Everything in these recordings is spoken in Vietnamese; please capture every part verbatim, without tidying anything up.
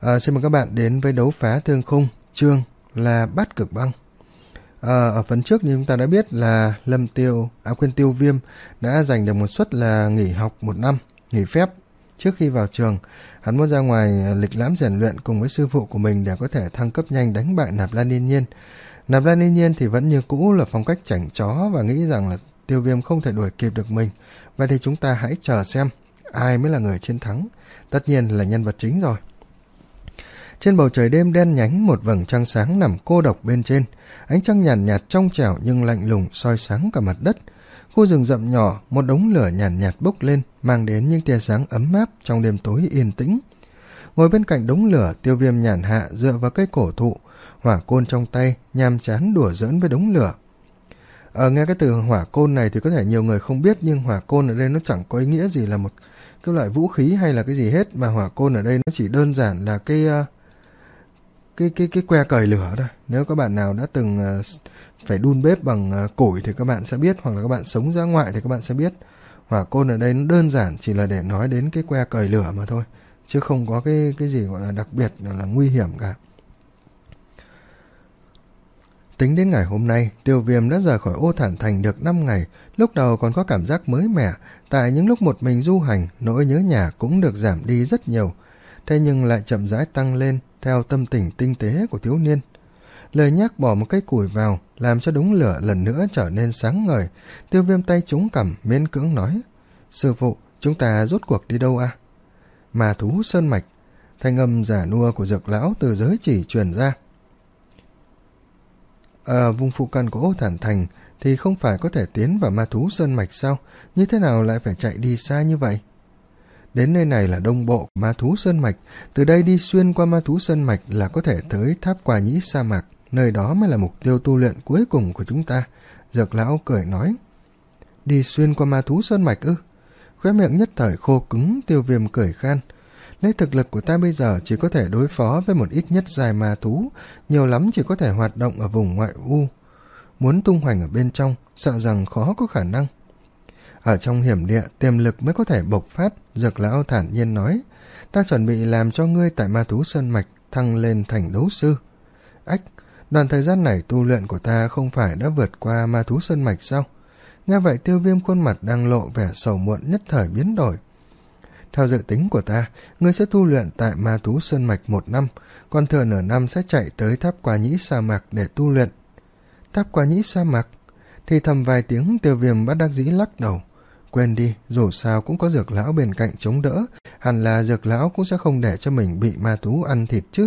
À, xin mời các bạn đến với đấu phá thương khung, chương là Bát Cực Băng. À, ở phần trước như chúng ta đã biết là Lâm Tiêu, à quên Tiêu Viêm đã giành được một suất là nghỉ học một năm, nghỉ phép trước khi vào trường. Hắn muốn ra ngoài lịch lãm rèn luyện cùng với sư phụ của mình để có thể thăng cấp nhanh đánh bại Nạp Lan Yên Nhiên. Nạp Lan Yên Nhiên thì vẫn như cũ là phong cách chảnh chó và nghĩ rằng là Tiêu Viêm không thể đuổi kịp được mình. Vậy thì chúng ta hãy chờ xem ai mới là người chiến thắng. Tất nhiên là nhân vật chính rồi. Trên bầu trời đêm đen nhánh, một vầng trăng sáng nằm cô độc bên trên. Ánh trăng nhàn nhạt, nhạt trong trẻo nhưng lạnh lùng soi sáng cả mặt đất. Khu rừng rậm nhỏ, một đống lửa nhàn nhạt, nhạt bốc lên, mang đến những tia sáng ấm áp trong đêm tối yên tĩnh. Ngồi bên cạnh đống lửa, Tiêu Viêm nhàn hạ dựa vào cây cổ thụ, hỏa côn trong tay, nhàm chán đùa giỡn với đống lửa. Ở nghe cái từ hỏa côn này thì có thể nhiều người không biết, nhưng hỏa côn ở đây nó chẳng có ý nghĩa gì là một cái loại vũ khí hay là cái gì hết, mà hỏa côn ở đây nó chỉ đơn giản là cái cái cái cái que cời lửa thôi. Nếu các bạn nào đã từng uh, phải đun bếp bằng uh, củi thì các bạn sẽ biết, hoặc là các bạn sống ra ngoại thì các bạn sẽ biết. Hỏa côn ở đây nó đơn giản chỉ là để nói đến cái que cời lửa mà thôi, chứ không có cái cái gì gọi là đặc biệt là, là nguy hiểm cả. Tính đến ngày hôm nay, Tiêu Viêm đã rời khỏi Ô Thản Thành được năm ngày. Lúc đầu còn có cảm giác mới mẻ, tại những lúc một mình du hành, nỗi nhớ nhà cũng được giảm đi rất nhiều. Thế nhưng lại chậm rãi tăng lên theo tâm tình tinh tế của thiếu niên. Lời nhắc bỏ một cây củi vào làm cho đống lửa lần nữa trở nên sáng ngời. Tiêu Viêm tay chống cằm miễn cưỡng nói: "Sư phụ, chúng ta rốt cuộc đi đâu à?" "Mà thú sơn mạch." Thanh âm giả nua của Dược lão từ giới chỉ truyền ra. Ở vùng phụ cận của Ô Thản Thành thì không phải có thể tiến vào ma thú sơn mạch sao? Như thế nào lại phải chạy đi xa như vậy? Đến nơi này là đông bộ của ma thú sơn mạch, từ đây đi xuyên qua ma thú sơn mạch là có thể tới tháp Qua Nhĩ sa mạc, nơi đó mới là mục tiêu tu luyện cuối cùng của chúng ta. Dược lão cười nói. Đi xuyên qua ma thú sơn mạch ư? Khóe miệng nhất thời khô cứng. Tiêu Viêm cười khan. Lấy thực lực của ta bây giờ chỉ có thể đối phó với một ít nhất dài ma thú, nhiều lắm chỉ có thể hoạt động ở vùng ngoại u. Muốn tung hoành ở bên trong, sợ rằng khó có khả năng. Ở trong hiểm địa, tiềm lực mới có thể bộc phát. Dược lão thản nhiên nói. Ta chuẩn bị làm cho ngươi tại ma thú sơn mạch thăng lên thành đấu sư. Ách, đoạn thời gian này tu luyện của ta không phải đã vượt qua ma thú sơn mạch sao? Nghe vậy Tiêu Viêm khuôn mặt đang lộ vẻ sầu muộn nhất thời biến đổi. Theo dự tính của ta, ngươi sẽ tu luyện tại ma thú sơn mạch một năm, còn thừa nửa năm sẽ chạy tới tháp Qua Nhĩ sa mạc để tu luyện. Tháp Qua Nhĩ sa mạc? Thì thầm vài tiếng. Tiêu Viêm bất đắc dĩ lắc đầu. Quên đi, dù sao cũng có Dược lão bên cạnh chống đỡ, hẳn là Dược lão cũng sẽ không để cho mình bị ma thú ăn thịt chứ.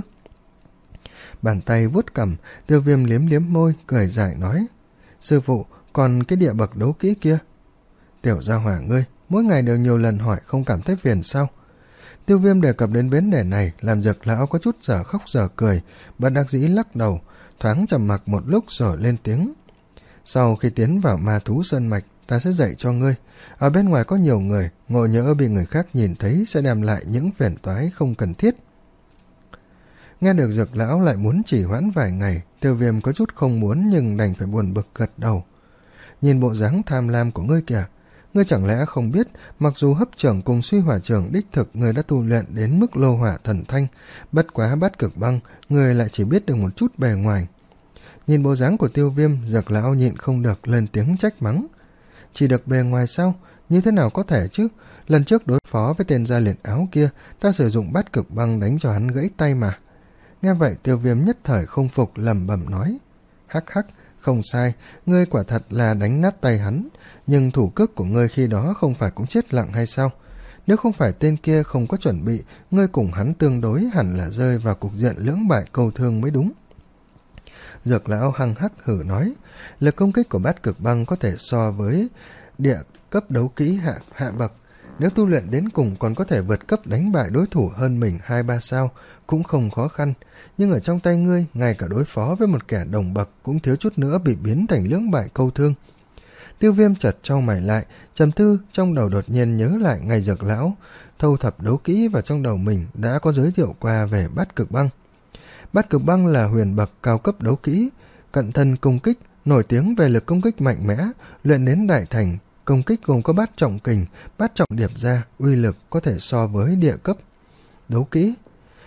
Bàn tay vuốt cằm, Tiêu Viêm liếm liếm môi, cười dài nói. Sư phụ, còn cái địa bậc đấu kỹ kia? Tiểu gia hỏa ngươi, mỗi ngày đều nhiều lần hỏi không cảm thấy phiền sao? Tiêu Viêm đề cập đến vấn đề này làm Dược lão có chút giờ khóc giờ cười, bất đắc dĩ lắc đầu, thoáng trầm mặc một lúc rồi lên tiếng. Sau khi tiến vào ma thú sơn mạch, ta sẽ dạy cho ngươi. Ở bên ngoài có nhiều người, ngộ nhỡ bị người khác nhìn thấy sẽ đem lại những phiền toái không cần thiết. Nghe được Dược lão lại muốn chỉ hoãn vài ngày, Tiêu Viêm có chút không muốn nhưng đành phải buồn bực gật đầu. Nhìn bộ dáng tham lam của ngươi kìa, ngươi chẳng lẽ không biết, mặc dù hấp trưởng cùng suy hỏa trưởng đích thực ngươi đã tu luyện đến mức lô hỏa thần thanh, bất quá Bát Cực Băng, ngươi lại chỉ biết được một chút bề ngoài. Nhìn bộ dáng của Tiêu Viêm, Dược lão nhịn không được lên tiếng trách mắng. Chỉ được bề ngoài sao? Như thế nào có thể chứ? Lần trước đối phó với tên da liệt áo kia, ta sử dụng Bát Cực Băng đánh cho hắn gãy tay mà. Nghe vậy Tiêu Viêm nhất thời không phục, lẩm bẩm nói. Hắc hắc, không sai, ngươi quả thật là đánh nát tay hắn, nhưng thủ cước của ngươi khi đó không phải cũng chết lặng hay sao? Nếu không phải tên kia không có chuẩn bị, ngươi cùng hắn tương đối hẳn là rơi vào cục diện lưỡng bại câu thương mới đúng. Dược lão hăng hắc hử nói, lực công kích của Bát Cực Băng có thể so với địa cấp đấu kỹ hạ, hạ bậc. Nếu tu luyện đến cùng còn có thể vượt cấp đánh bại đối thủ hơn mình hai ba sao, cũng không khó khăn. Nhưng ở trong tay ngươi, ngay cả đối phó với một kẻ đồng bậc cũng thiếu chút nữa bị biến thành lưỡng bại câu thương. Tiêu Viêm chợt trao mày lại, trầm tư, trong đầu đột nhiên nhớ lại ngày Dược lão thâu thập đấu kỹ và trong đầu mình đã có giới thiệu qua về Bát Cực Băng. Bát Cực Băng là huyền bậc cao cấp đấu kỹ, cận thân công kích, nổi tiếng về lực công kích mạnh mẽ, luyện đến đại thành, công kích gồm có bát trọng kình, bát trọng điệp ra, uy lực có thể so với địa cấp đấu kỹ.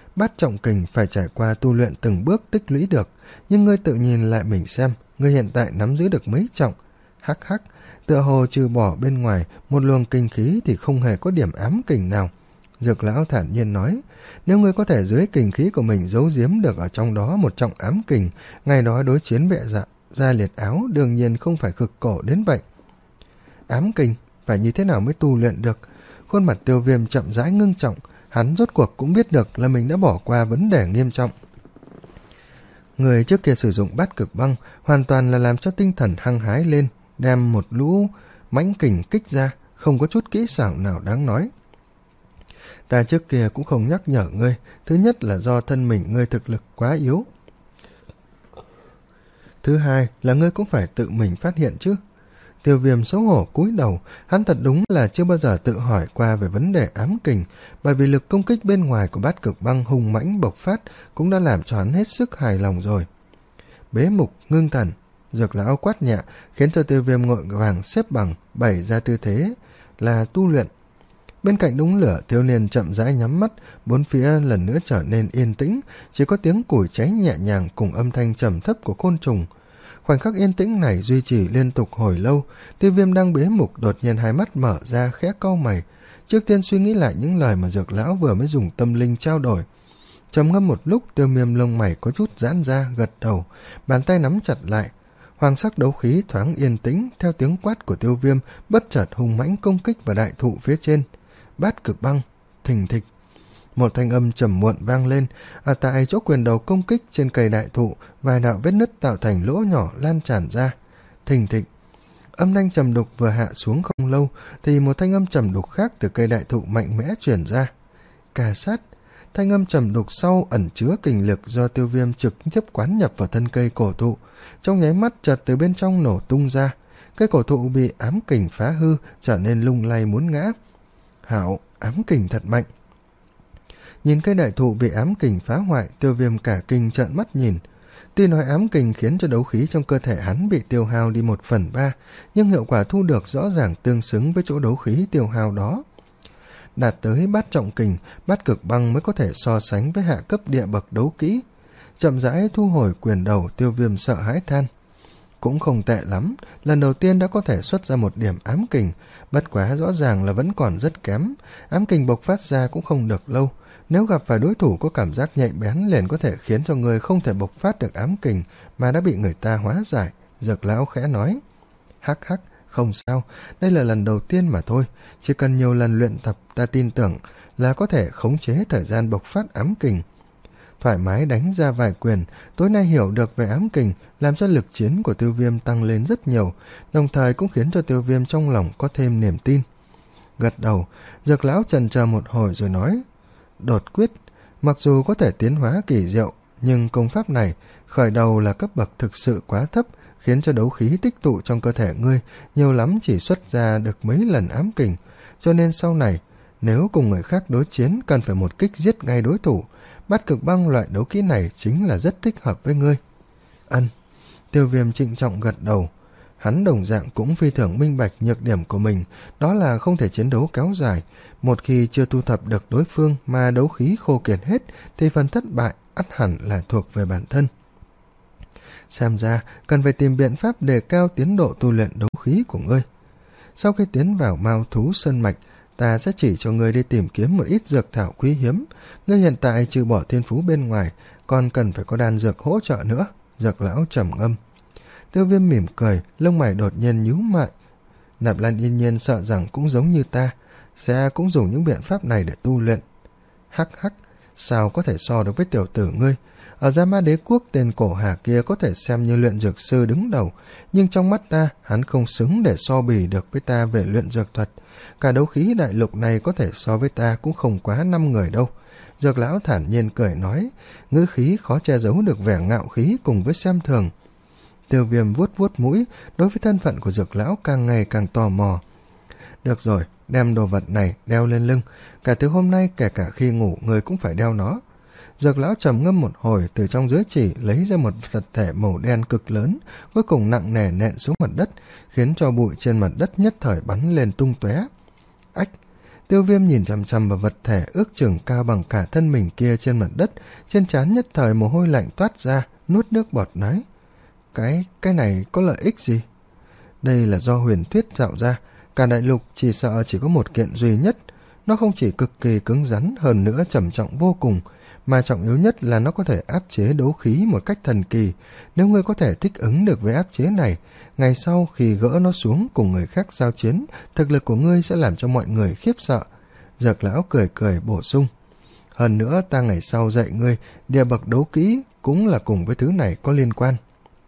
Bát trọng kình phải trải qua tu luyện từng bước tích lũy được, nhưng ngươi tự nhìn lại mình xem, ngươi hiện tại nắm giữ được mấy trọng? Hắc hắc, tựa hồ trừ bỏ bên ngoài một luồng kinh khí thì không hề có điểm ám kình nào. Dược lão thản nhiên nói, nếu ngươi có thể dưới kình khí của mình giấu giếm được ở trong đó một trọng ám kình, ngày đó đối chiến vệ dạ gia liệt áo đương nhiên không phải cực cổ đến vậy. Ám kình phải như thế nào mới tu luyện được? Khuôn mặt Tiêu Viêm chậm rãi ngưng trọng, hắn rốt cuộc cũng biết được là mình đã bỏ qua vấn đề nghiêm trọng. Người trước kia sử dụng bát cực băng hoàn toàn là làm cho tinh thần hăng hái lên, đem một lũ mãnh kình kích ra, không có chút kỹ xảo nào đáng nói. Ta trước kia cũng không nhắc nhở ngươi, thứ nhất là do thân mình ngươi thực lực quá yếu. Thứ hai là ngươi cũng phải tự mình phát hiện chứ. Tiêu Viêm xấu hổ cúi đầu, hắn thật đúng là chưa bao giờ tự hỏi qua về vấn đề ám kình, bởi vì lực công kích bên ngoài của bát cực băng hùng mãnh bộc phát cũng đã làm cho hắn hết sức hài lòng rồi. Bế mục ngưng thần, Dược lão quát nhẹ, khiến cho Tiêu Viêm ngồi vàng xếp bằng, bày ra tư thế là tu luyện. Bên cạnh đống lửa, thiếu niên chậm rãi nhắm mắt, bốn phía lần nữa trở nên yên tĩnh, chỉ có tiếng củi cháy nhẹ nhàng cùng âm thanh trầm thấp của côn trùng. Khoảnh khắc yên tĩnh này duy trì liên tục hồi lâu. Tiêu Viêm đang bế mục đột nhiên hai mắt mở ra, khẽ cau mày, trước tiên suy nghĩ lại những lời mà Dược lão vừa mới dùng tâm linh trao đổi. Trầm ngâm một lúc, Tiêu Viêm lông mày có chút giãn ra, gật đầu, bàn tay nắm chặt lại. Hoàng sắc đấu khí thoáng yên tĩnh, theo tiếng quát của Tiêu Viêm bất chợt hùng mãnh công kích vào đại thụ phía trên. Bát cực băng, thình thịch. Một thanh âm trầm muộn vang lên, ở tại chỗ quyền đầu công kích trên cây đại thụ, vài đạo vết nứt tạo thành lỗ nhỏ lan tràn ra. Thình thịch. Âm thanh trầm đục vừa hạ xuống không lâu, thì một thanh âm trầm đục khác từ cây đại thụ mạnh mẽ truyền ra. Cà sát. Thanh âm trầm đục sau ẩn chứa kình lực do Tiêu Viêm trực tiếp quán nhập vào thân cây cổ thụ, trong nháy mắt chợt từ bên trong nổ tung ra. Cây cổ thụ bị ám kình phá hư, trở nên lung lay muốn ngã. Hảo, ám kình thật mạnh. Nhìn cây đại thụ bị ám kình phá hoại, Tiêu Viêm cả kinh trợn mắt nhìn. Tuy nói ám kình khiến cho đấu khí trong cơ thể hắn bị tiêu hao đi một phần ba, nhưng hiệu quả thu được rõ ràng tương xứng với chỗ đấu khí tiêu hao đó. Đạt tới bát trọng kình, bát cực băng mới có thể so sánh với hạ cấp địa bậc đấu kỹ. Chậm rãi thu hồi quyền đầu, Tiêu Viêm sợ hãi than. Cũng không tệ lắm, lần đầu tiên đã có thể xuất ra một điểm ám kình, bất quá rõ ràng là vẫn còn rất kém. Ám kình bộc phát ra cũng không được lâu, nếu gặp phải đối thủ có cảm giác nhạy bén liền có thể khiến cho người không thể bộc phát được ám kình mà đã bị người ta hóa giải. Dược lão khẽ nói, hắc hắc, không sao, đây là lần đầu tiên mà thôi, chỉ cần nhiều lần luyện tập ta tin tưởng là có thể khống chế thời gian bộc phát ám kình. Thoải mái đánh ra vài quyền, tối nay hiểu được về ám kình làm cho lực chiến của Tiêu Viêm tăng lên rất nhiều, đồng thời cũng khiến cho Tiêu Viêm trong lòng có thêm niềm tin. Gật đầu, Dược lão chần chờ một hồi rồi nói, đột quyết, mặc dù có thể tiến hóa kỳ diệu, nhưng công pháp này khởi đầu là cấp bậc thực sự quá thấp, khiến cho đấu khí tích tụ trong cơ thể ngươi nhiều lắm chỉ xuất ra được mấy lần ám kình, cho nên sau này nếu cùng người khác đối chiến cần phải một kích giết ngay đối thủ. Bát cực băng loại đấu kỹ này chính là rất thích hợp với ngươi. Ân. Tiêu Viêm trịnh trọng gật đầu. Hắn đồng dạng cũng phi thường minh bạch nhược điểm của mình, đó là không thể chiến đấu kéo dài. Một khi chưa thu thập được đối phương mà đấu khí khô kiệt hết, thì phần thất bại ắt hẳn là thuộc về bản thân. Xem ra cần phải tìm biện pháp đề cao tiến độ tu luyện đấu khí của ngươi. Sau khi tiến vào Mao Thú Sơn Mạch, ta sẽ chỉ cho ngươi đi tìm kiếm một ít dược thảo quý hiếm. Ngươi hiện tại trừ bỏ thiên phú bên ngoài, còn cần phải có đan dược hỗ trợ nữa. Dược lão trầm ngâm. Tiêu Viêm mỉm cười, lông mày đột nhiên nhíu lại. Nạp Lan Yên Nhiên sợ rằng cũng giống như ta, sẽ cũng dùng những biện pháp này để tu luyện. Hắc hắc, sao có thể so được với tiểu tử ngươi? Ở Gia Ma Đế Quốc, tên cổ hà kia có thể xem như luyện dược sư đứng đầu, nhưng trong mắt ta, hắn không xứng để so bì được với ta về luyện dược thuật. Cả đấu khí đại lục này có thể so với ta cũng không quá năm người đâu. Dược lão thản nhiên cười nói, ngữ khí khó che giấu được vẻ ngạo khí cùng với xem thường. Tiêu Viêm vuốt vuốt mũi, đối với thân phận của dược lão càng ngày càng tò mò. Được rồi, đem đồ vật này đeo lên lưng, cả từ hôm nay kể cả khi ngủ người cũng phải đeo nó. Dược lão trầm ngâm một hồi, từ trong giới chỉ lấy ra một vật thể màu đen cực lớn, cuối cùng nặng nề nện xuống mặt đất, khiến cho bụi trên mặt đất nhất thời bắn lên tung tóe. Ách! Tiêu Viêm nhìn chằm chằm vào vật thể ước chừng cao bằng cả thân mình kia trên mặt đất, trên trán nhất thời mồ hôi lạnh toát ra, nuốt nước bọt nói: Cái, cái này có lợi ích gì? Đây là do huyền thuyết tạo ra, cả đại lục chỉ sợ chỉ có một kiện duy nhất. Nó không chỉ cực kỳ cứng rắn, hơn nữa trầm trọng vô cùng, mà trọng yếu nhất là nó có thể áp chế đấu khí một cách thần kỳ. Nếu ngươi có thể thích ứng được với áp chế này, ngày sau khi gỡ nó xuống cùng người khác giao chiến, thực lực của ngươi sẽ làm cho mọi người khiếp sợ. Dược lão cười cười bổ sung: Hơn nữa ta ngày sau dạy ngươi địa bậc đấu kỹ cũng là cùng với thứ này có liên quan.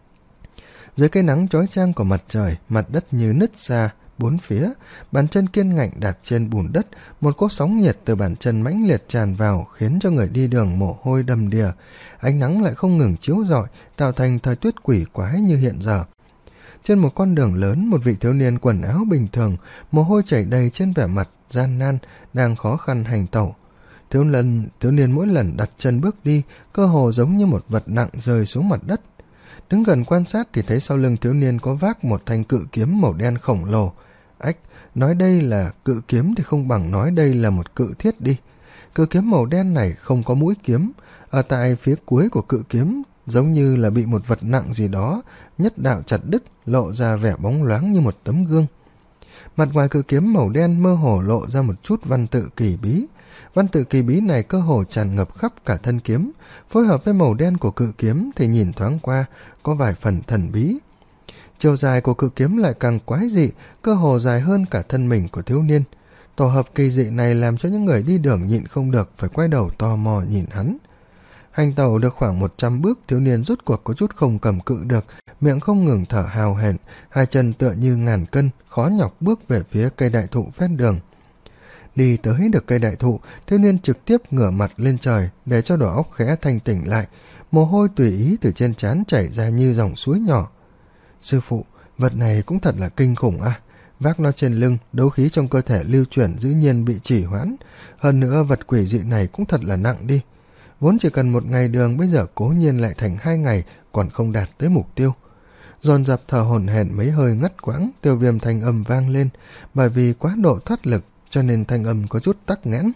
Dưới cái nắng chói chang của mặt trời, mặt đất như nứt ra bốn phía, bàn chân kiên ngạnh đạp trên bùn đất, một cỗ sóng nhiệt từ bàn chân mãnh liệt tràn vào, khiến cho người đi đường mồ hôi đầm đìa. Ánh nắng lại không ngừng chiếu rọi, tạo thành thời tiết quỷ quái như hiện giờ. Trên một con đường lớn, một vị thiếu niên quần áo bình thường, mồ hôi chảy đầy trên vẻ mặt gian nan, đang khó khăn hành tẩu. Thiếu lần thiếu niên mỗi lần đặt chân bước đi, cơ hồ giống như một vật nặng rơi xuống mặt đất. Đứng gần quan sát thì thấy sau lưng thiếu niên có vác một thanh cự kiếm màu đen khổng lồ. Ách, nói đây là cự kiếm thì không bằng nói đây là một cự thiết đi. Cự kiếm màu đen này không có mũi kiếm, ở tại phía cuối của cự kiếm giống như là bị một vật nặng gì đó nhất đạo chặt đứt, lộ ra vẻ bóng loáng như một tấm gương. Mặt ngoài cự kiếm màu đen mơ hồ lộ ra một chút văn tự kỳ bí. Văn tự kỳ bí này cơ hồ tràn ngập khắp cả thân kiếm, phối hợp với màu đen của cự kiếm thì nhìn thoáng qua có vài phần thần bí. Chiều dài của cự kiếm lại càng quái dị, cơ hồ dài hơn cả thân mình của thiếu niên. Tổ hợp kỳ dị này làm cho những người đi đường nhịn không được phải quay đầu tò mò nhìn hắn. Hành tẩu được khoảng một trăm bước, thiếu niên rút cuộc có chút không cầm cự được, miệng không ngừng thở hào hển, hai chân tựa như ngàn cân, khó nhọc bước về phía cây đại thụ ven đường. Đi tới được cây đại thụ, thiếu niên trực tiếp ngửa mặt lên trời để cho đầu óc khẽ thanh tỉnh lại, mồ hôi tùy ý từ trên trán chảy ra như dòng suối nhỏ. Sư phụ, vật này cũng thật là kinh khủng à, vác nó trên lưng, đấu khí trong cơ thể lưu chuyển dĩ nhiên bị trì hoãn, hơn nữa vật quỷ dị này cũng thật là nặng đi. Vốn chỉ cần một ngày đường, bây giờ cố nhiên lại thành hai ngày, còn không đạt tới mục tiêu. Dồn dập thở hổn hển mấy hơi ngắt quãng, Tiêu Viêm thanh âm vang lên, bởi vì quá độ thoát lực cho nên thanh âm có chút tắc nghẽn.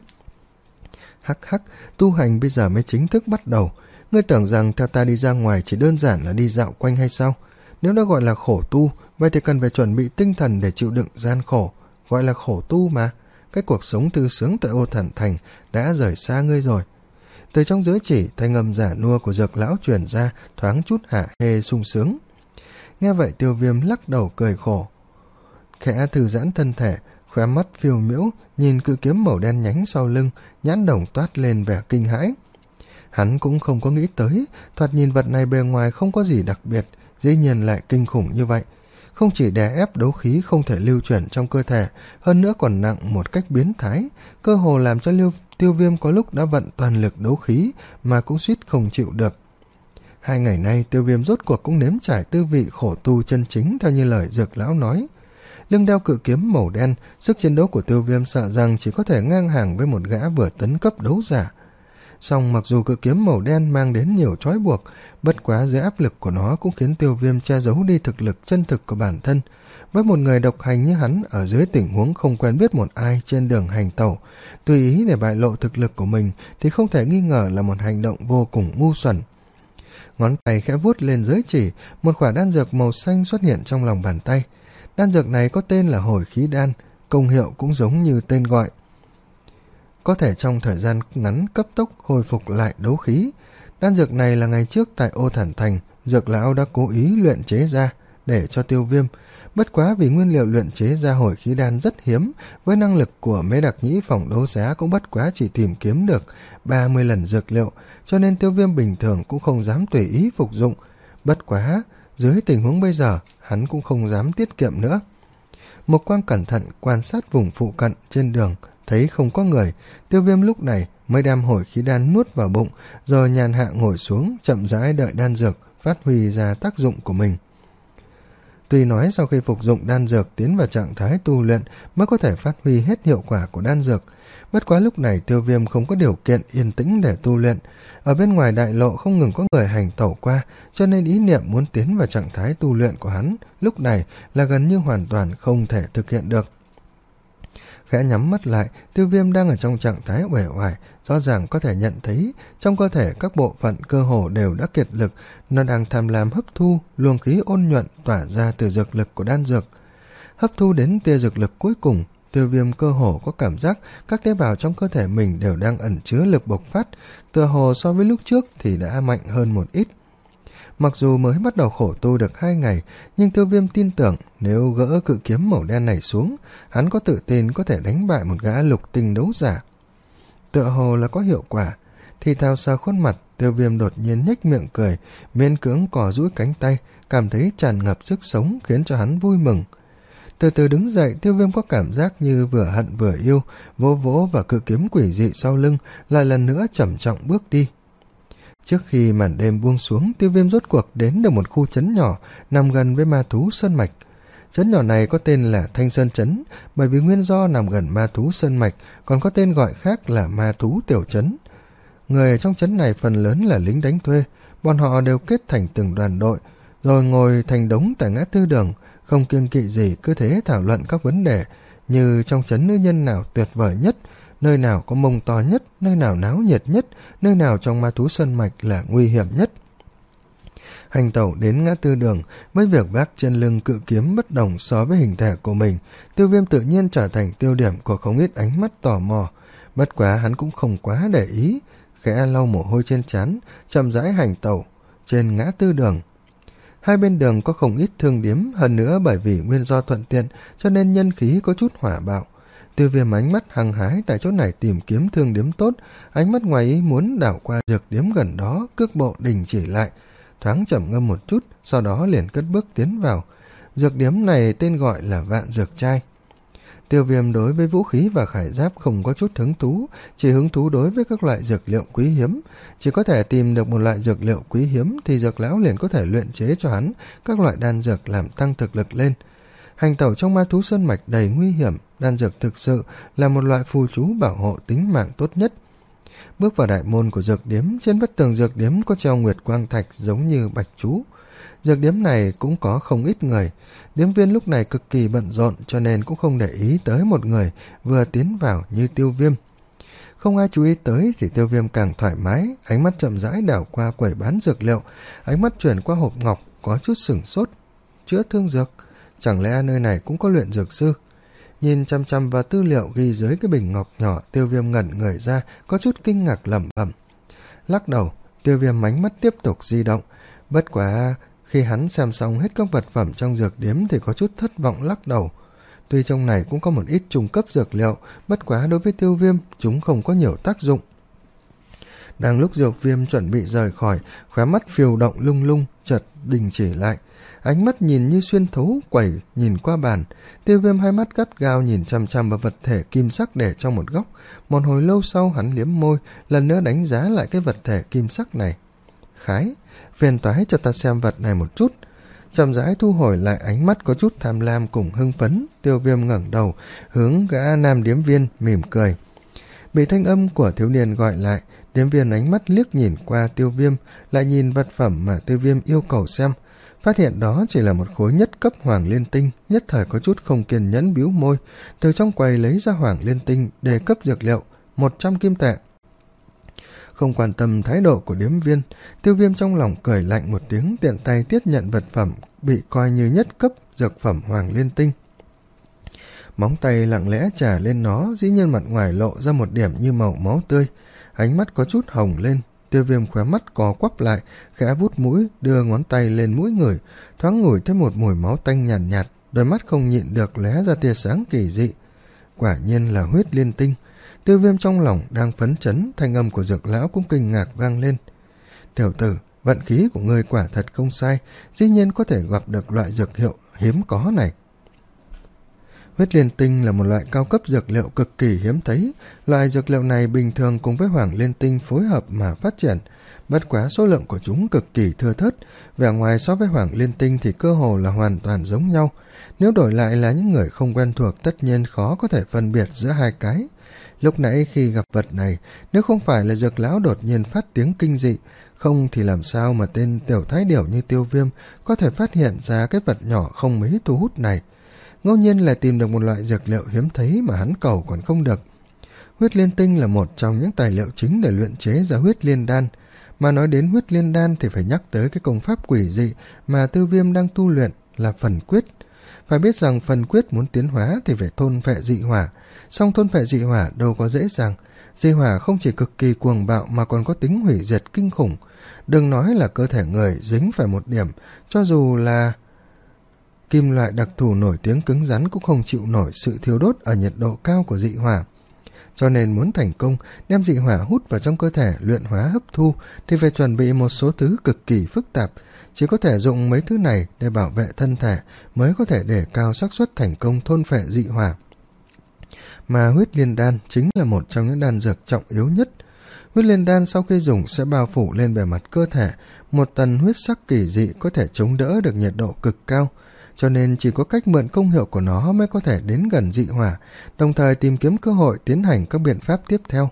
Hắc hắc, tu hành bây giờ mới chính thức bắt đầu. Ngươi tưởng rằng theo ta đi ra ngoài chỉ đơn giản là đi dạo quanh hay sao? Nếu đã gọi là khổ tu, vậy thì cần phải chuẩn bị tinh thần để chịu đựng gian khổ. Gọi là khổ tu mà. Cái cuộc sống thư sướng tại Ô Thản Thành đã rời xa ngươi rồi. Từ trong giới chỉ, thanh âm giả nua của Dược lão truyền ra, thoáng chút hả hê sung sướng. Nghe vậy Tiêu Viêm lắc đầu cười khổ, khẽ thư giãn thân thể, khóe mắt phiêu miễu nhìn cự kiếm màu đen nhánh sau lưng, nhãn đồng toát lên vẻ kinh hãi. Hắn cũng không có nghĩ tới, thoạt nhìn vật này bề ngoài không có gì đặc biệt, dĩ nhiên lại kinh khủng như vậy. Không chỉ đè ép đấu khí không thể lưu chuyển trong cơ thể, hơn nữa còn nặng một cách biến thái, cơ hồ làm cho Liêu, Tiêu Viêm có lúc đã vận toàn lực đấu khí mà cũng suýt không chịu được. Hai ngày nay Tiêu Viêm rốt cuộc cũng nếm trải tư vị khổ tu chân chính theo như lời Dược lão nói. Lưng đeo cự kiếm màu đen, sức chiến đấu của Tiêu Viêm sợ rằng chỉ có thể ngang hàng với một gã vừa tấn cấp đấu giả. Song mặc dù cự kiếm màu đen mang đến nhiều trói buộc, bất quá dưới áp lực của nó cũng khiến Tiêu Viêm che giấu đi thực lực chân thực của bản thân. Với một người độc hành như hắn, ở dưới tình huống không quen biết một ai trên đường hành tẩu, tùy ý để bại lộ thực lực của mình thì không thể nghi ngờ là một hành động vô cùng ngu xuẩn. Ngón tay khẽ vuốt lên giới chỉ, một quả đan dược màu xanh xuất hiện trong lòng bàn tay. Đan dược này có tên là hồi khí đan, công hiệu cũng giống như tên gọi, có thể trong thời gian ngắn cấp tốc hồi phục lại đấu khí. Đan dược này là ngày trước tại Ô Thản Thành, Dược lão đã cố ý luyện chế ra để cho Tiêu Viêm. Bất quá vì nguyên liệu luyện chế ra hồi khí đan rất hiếm, với năng lực của mấy đặc nhĩ phòng đấu giá cũng bất quá chỉ tìm kiếm được ba mươi lần dược liệu, cho nên Tiêu Viêm bình thường cũng không dám tùy ý phục dụng. Bất quá, dưới tình huống bây giờ, hắn cũng không dám tiết kiệm nữa. Mục quang cẩn thận quan sát vùng phụ cận trên đường, thấy không có người, Tiêu Viêm lúc này mới đem hồi khí đan nuốt vào bụng, rồi nhàn hạ ngồi xuống, chậm rãi đợi đan dược phát huy ra tác dụng của mình. Tuy nói sau khi phục dụng đan dược tiến vào trạng thái tu luyện mới có thể phát huy hết hiệu quả của đan dược, bất quá lúc này Tiêu Viêm không có điều kiện yên tĩnh để tu luyện. Ở bên ngoài đại lộ không ngừng có người hành tẩu qua, cho nên ý niệm muốn tiến vào trạng thái tu luyện của hắn lúc này là gần như hoàn toàn không thể thực hiện được. Khẽ nhắm mắt lại, Tiêu Viêm đang ở trong trạng thái uể oải, rõ ràng có thể nhận thấy trong cơ thể các bộ phận cơ hồ đều đã kiệt lực, nó đang tham lam hấp thu luồng khí ôn nhuận tỏa ra từ dược lực của đan dược. Hấp thu đến tia dược lực cuối cùng, Tiêu Viêm cơ hồ có cảm giác các tế bào trong cơ thể mình đều đang ẩn chứa lực bộc phát, tựa hồ so với lúc trước thì đã mạnh hơn một ít. Mặc dù mới bắt đầu khổ tu được hai ngày, nhưng Tiêu Viêm tin tưởng nếu gỡ cự kiếm màu đen này xuống, hắn có tự tin có thể đánh bại một gã lục tinh đấu giả. Tựa hồ là có hiệu quả, thì thao sờ khuôn mặt, Tiêu Viêm đột nhiên nhếch miệng cười, miễn cưỡng cò duỗi cánh tay, cảm thấy tràn ngập sức sống khiến cho hắn vui mừng. Từ từ đứng dậy, Tiêu Viêm có cảm giác như vừa hận vừa yêu, vỗ vỗ và cự kiếm quỷ dị sau lưng, lại lần nữa chậm trọng bước đi. Trước khi màn đêm buông xuống, Tiêu Viêm rốt cuộc đến được một khu trấn nhỏ nằm gần với ma thú sơn mạch. Trấn nhỏ này có tên là Thanh Sơn Trấn, bởi vì nguyên do nằm gần ma thú sơn mạch, còn có tên gọi khác là ma thú tiểu trấn. Người trong trấn này phần lớn là lính đánh thuê, bọn họ đều kết thành từng đoàn đội, rồi ngồi thành đống tại ngã tư đường, không kiêng kỵ gì cứ thế thảo luận các vấn đề, như trong trấn nữ nhân nào tuyệt vời nhất, nơi nào có mông to nhất, nơi nào náo nhiệt nhất, nơi nào trong ma thú sơn mạch là nguy hiểm nhất. Hành tẩu đến ngã tư đường, với việc vác trên lưng cự kiếm bất đồng so với hình thể của mình, Tiêu Viêm tự nhiên trở thành tiêu điểm của không ít ánh mắt tò mò. Bất quá hắn cũng không quá để ý, khẽ lau mồ hôi trên trán, chậm rãi hành tẩu trên ngã tư đường. Hai bên đường có không ít thương điếm, hơn nữa bởi vì nguyên do thuận tiện cho nên nhân khí có chút hỏa bạo. Tiêu Viêm ánh mắt hăng hái tại chỗ này tìm kiếm thương điếm tốt, ánh mắt ngoài ý muốn đảo qua dược điếm gần đó, cước bộ đình chỉ lại, thoáng trầm ngâm một chút, sau đó liền cất bước tiến vào. Dược điếm này tên gọi là Vạn Dược Trai. Tiêu Viêm đối với vũ khí và khải giáp không có chút hứng thú, chỉ hứng thú đối với các loại dược liệu quý hiếm. Chỉ có thể tìm được một loại dược liệu quý hiếm thì dược lão liền có thể luyện chế cho hắn các loại đan dược làm tăng thực lực lên. Hành tẩu trong ma thú sơn mạch đầy nguy hiểm, đan dược thực sự là một loại phù chú bảo hộ tính mạng tốt nhất. Bước vào đại môn của dược điếm, trên vách tường dược điếm có treo nguyệt quang thạch giống như bạch chú. Dược điếm này cũng có không ít người, điếm viên lúc này cực kỳ bận rộn cho nên cũng không để ý tới một người vừa tiến vào như Tiêu Viêm. Không ai chú ý tới thì Tiêu Viêm càng thoải mái, ánh mắt chậm rãi đảo qua quầy bán dược liệu, ánh mắt chuyển qua hộp ngọc có chút sửng sốt. Chữa thương dược, chẳng lẽ nơi này cũng có luyện dược sư? Nhìn chăm chăm vào tư liệu ghi dưới cái bình ngọc nhỏ, Tiêu Viêm ngẩn người ra, có chút kinh ngạc lẩm bẩm. Lắc đầu, Tiêu Viêm ánh mắt tiếp tục di động. Bất quá khi hắn xem xong hết các vật phẩm trong dược điếm thì có chút thất vọng lắc đầu. Tuy trong này cũng có một ít trung cấp dược liệu, bất quá đối với Tiêu Viêm chúng không có nhiều tác dụng. Đang lúc Dược Viêm chuẩn bị rời khỏi, khóe mắt phiêu động lung lung, chợt đình chỉ lại. Ánh mắt nhìn như xuyên thấu quẩy nhìn qua bàn. Tiêu Viêm hai mắt gắt gao nhìn chăm chăm vào vật thể kim sắc để trong một góc. Một hồi lâu sau hắn liếm môi, lần nữa đánh giá lại cái vật thể kim sắc này. Khái, phiền toái cho ta xem vật này một chút. Chậm rãi thu hồi lại ánh mắt có chút tham lam cùng hưng phấn, Tiêu Viêm ngẩng đầu hướng gã nam điếm viên mỉm cười. Bị thanh âm của thiếu niên gọi lại, điếm viên ánh mắt liếc nhìn qua Tiêu Viêm, lại nhìn vật phẩm mà Tiêu Viêm yêu cầu xem. Phát hiện đó chỉ là một khối nhất cấp hoàng liên tinh, nhất thời có chút không kiên nhẫn bĩu môi, từ trong quầy lấy ra hoàng liên tinh đề cấp dược liệu, một trăm kim tệ. Không quan tâm thái độ của điếm viên, Tiêu Viêm trong lòng cười lạnh một tiếng, tiện tay tiếp nhận vật phẩm bị coi như nhất cấp dược phẩm hoàng liên tinh. Móng tay lặng lẽ chà lên nó, dĩ nhiên mặt ngoài lộ ra một điểm như màu máu tươi, ánh mắt có chút hồng lên. Tiêu Viêm khóe mắt cò quắp lại, khẽ vút mũi, đưa ngón tay lên mũi ngửi, thoáng ngửi thấy một mùi máu tanh nhàn nhạt, nhạt, đôi mắt không nhịn được lóe ra tia sáng kỳ dị. Quả nhiên là huyết liên tinh. Tiêu Viêm trong lòng đang phấn chấn, thanh âm của dược lão cũng kinh ngạc vang lên. Tiểu tử, vận khí của ngươi quả thật không sai, dĩ nhiên có thể gặp được loại dược hiệu hiếm có này. Huyết liên tinh là một loại cao cấp dược liệu cực kỳ hiếm thấy. Loại dược liệu này bình thường cùng với hoàng liên tinh phối hợp mà phát triển. Bất quá số lượng của chúng cực kỳ thưa thớt. Vẻ ngoài so với hoàng liên tinh thì cơ hồ là hoàn toàn giống nhau. Nếu đổi lại là những người không quen thuộc, tất nhiên khó có thể phân biệt giữa hai cái. Lúc nãy khi gặp vật này, nếu không phải là dược lão đột nhiên phát tiếng kinh dị, không thì làm sao mà tên tiểu thái điểu như Tiêu Viêm có thể phát hiện ra cái vật nhỏ không mấy thu hút này. ngẫu nhiên lại tìm được một loại dược liệu hiếm thấy mà hắn cầu còn không được. Huyết liên tinh là một trong những tài liệu chính để luyện chế ra huyết liên đan, mà nói đến huyết liên đan thì phải nhắc tới cái công pháp quỷ dị mà Tiêu Viêm đang tu luyện là phần quyết. Phải biết rằng phần quyết muốn tiến hóa thì phải thôn phệ dị hỏa, song thôn phệ dị hỏa đâu có dễ dàng. Dị hỏa không chỉ cực kỳ cuồng bạo mà còn có tính hủy diệt kinh khủng. Đừng nói là cơ thể người dính phải một điểm, cho dù là kim loại đặc thù nổi tiếng cứng rắn cũng không chịu nổi sự thiêu đốt ở nhiệt độ cao của dị hỏa. Cho nên muốn thành công đem dị hỏa hút vào trong cơ thể luyện hóa hấp thu thì phải chuẩn bị một số thứ cực kỳ phức tạp. Chỉ có thể dùng mấy thứ này để bảo vệ thân thể mới có thể để cao xác suất thành công thôn phệ dị hỏa. Mà huyết liên đan chính là một trong những đan dược trọng yếu nhất. Huyết liên đan sau khi dùng sẽ bao phủ lên bề mặt cơ thể một tầng huyết sắc kỳ dị có thể chống đỡ được nhiệt độ cực cao, cho nên chỉ có cách mượn công hiệu của nó mới có thể đến gần dị hỏa, đồng thời tìm kiếm cơ hội tiến hành các biện pháp tiếp theo.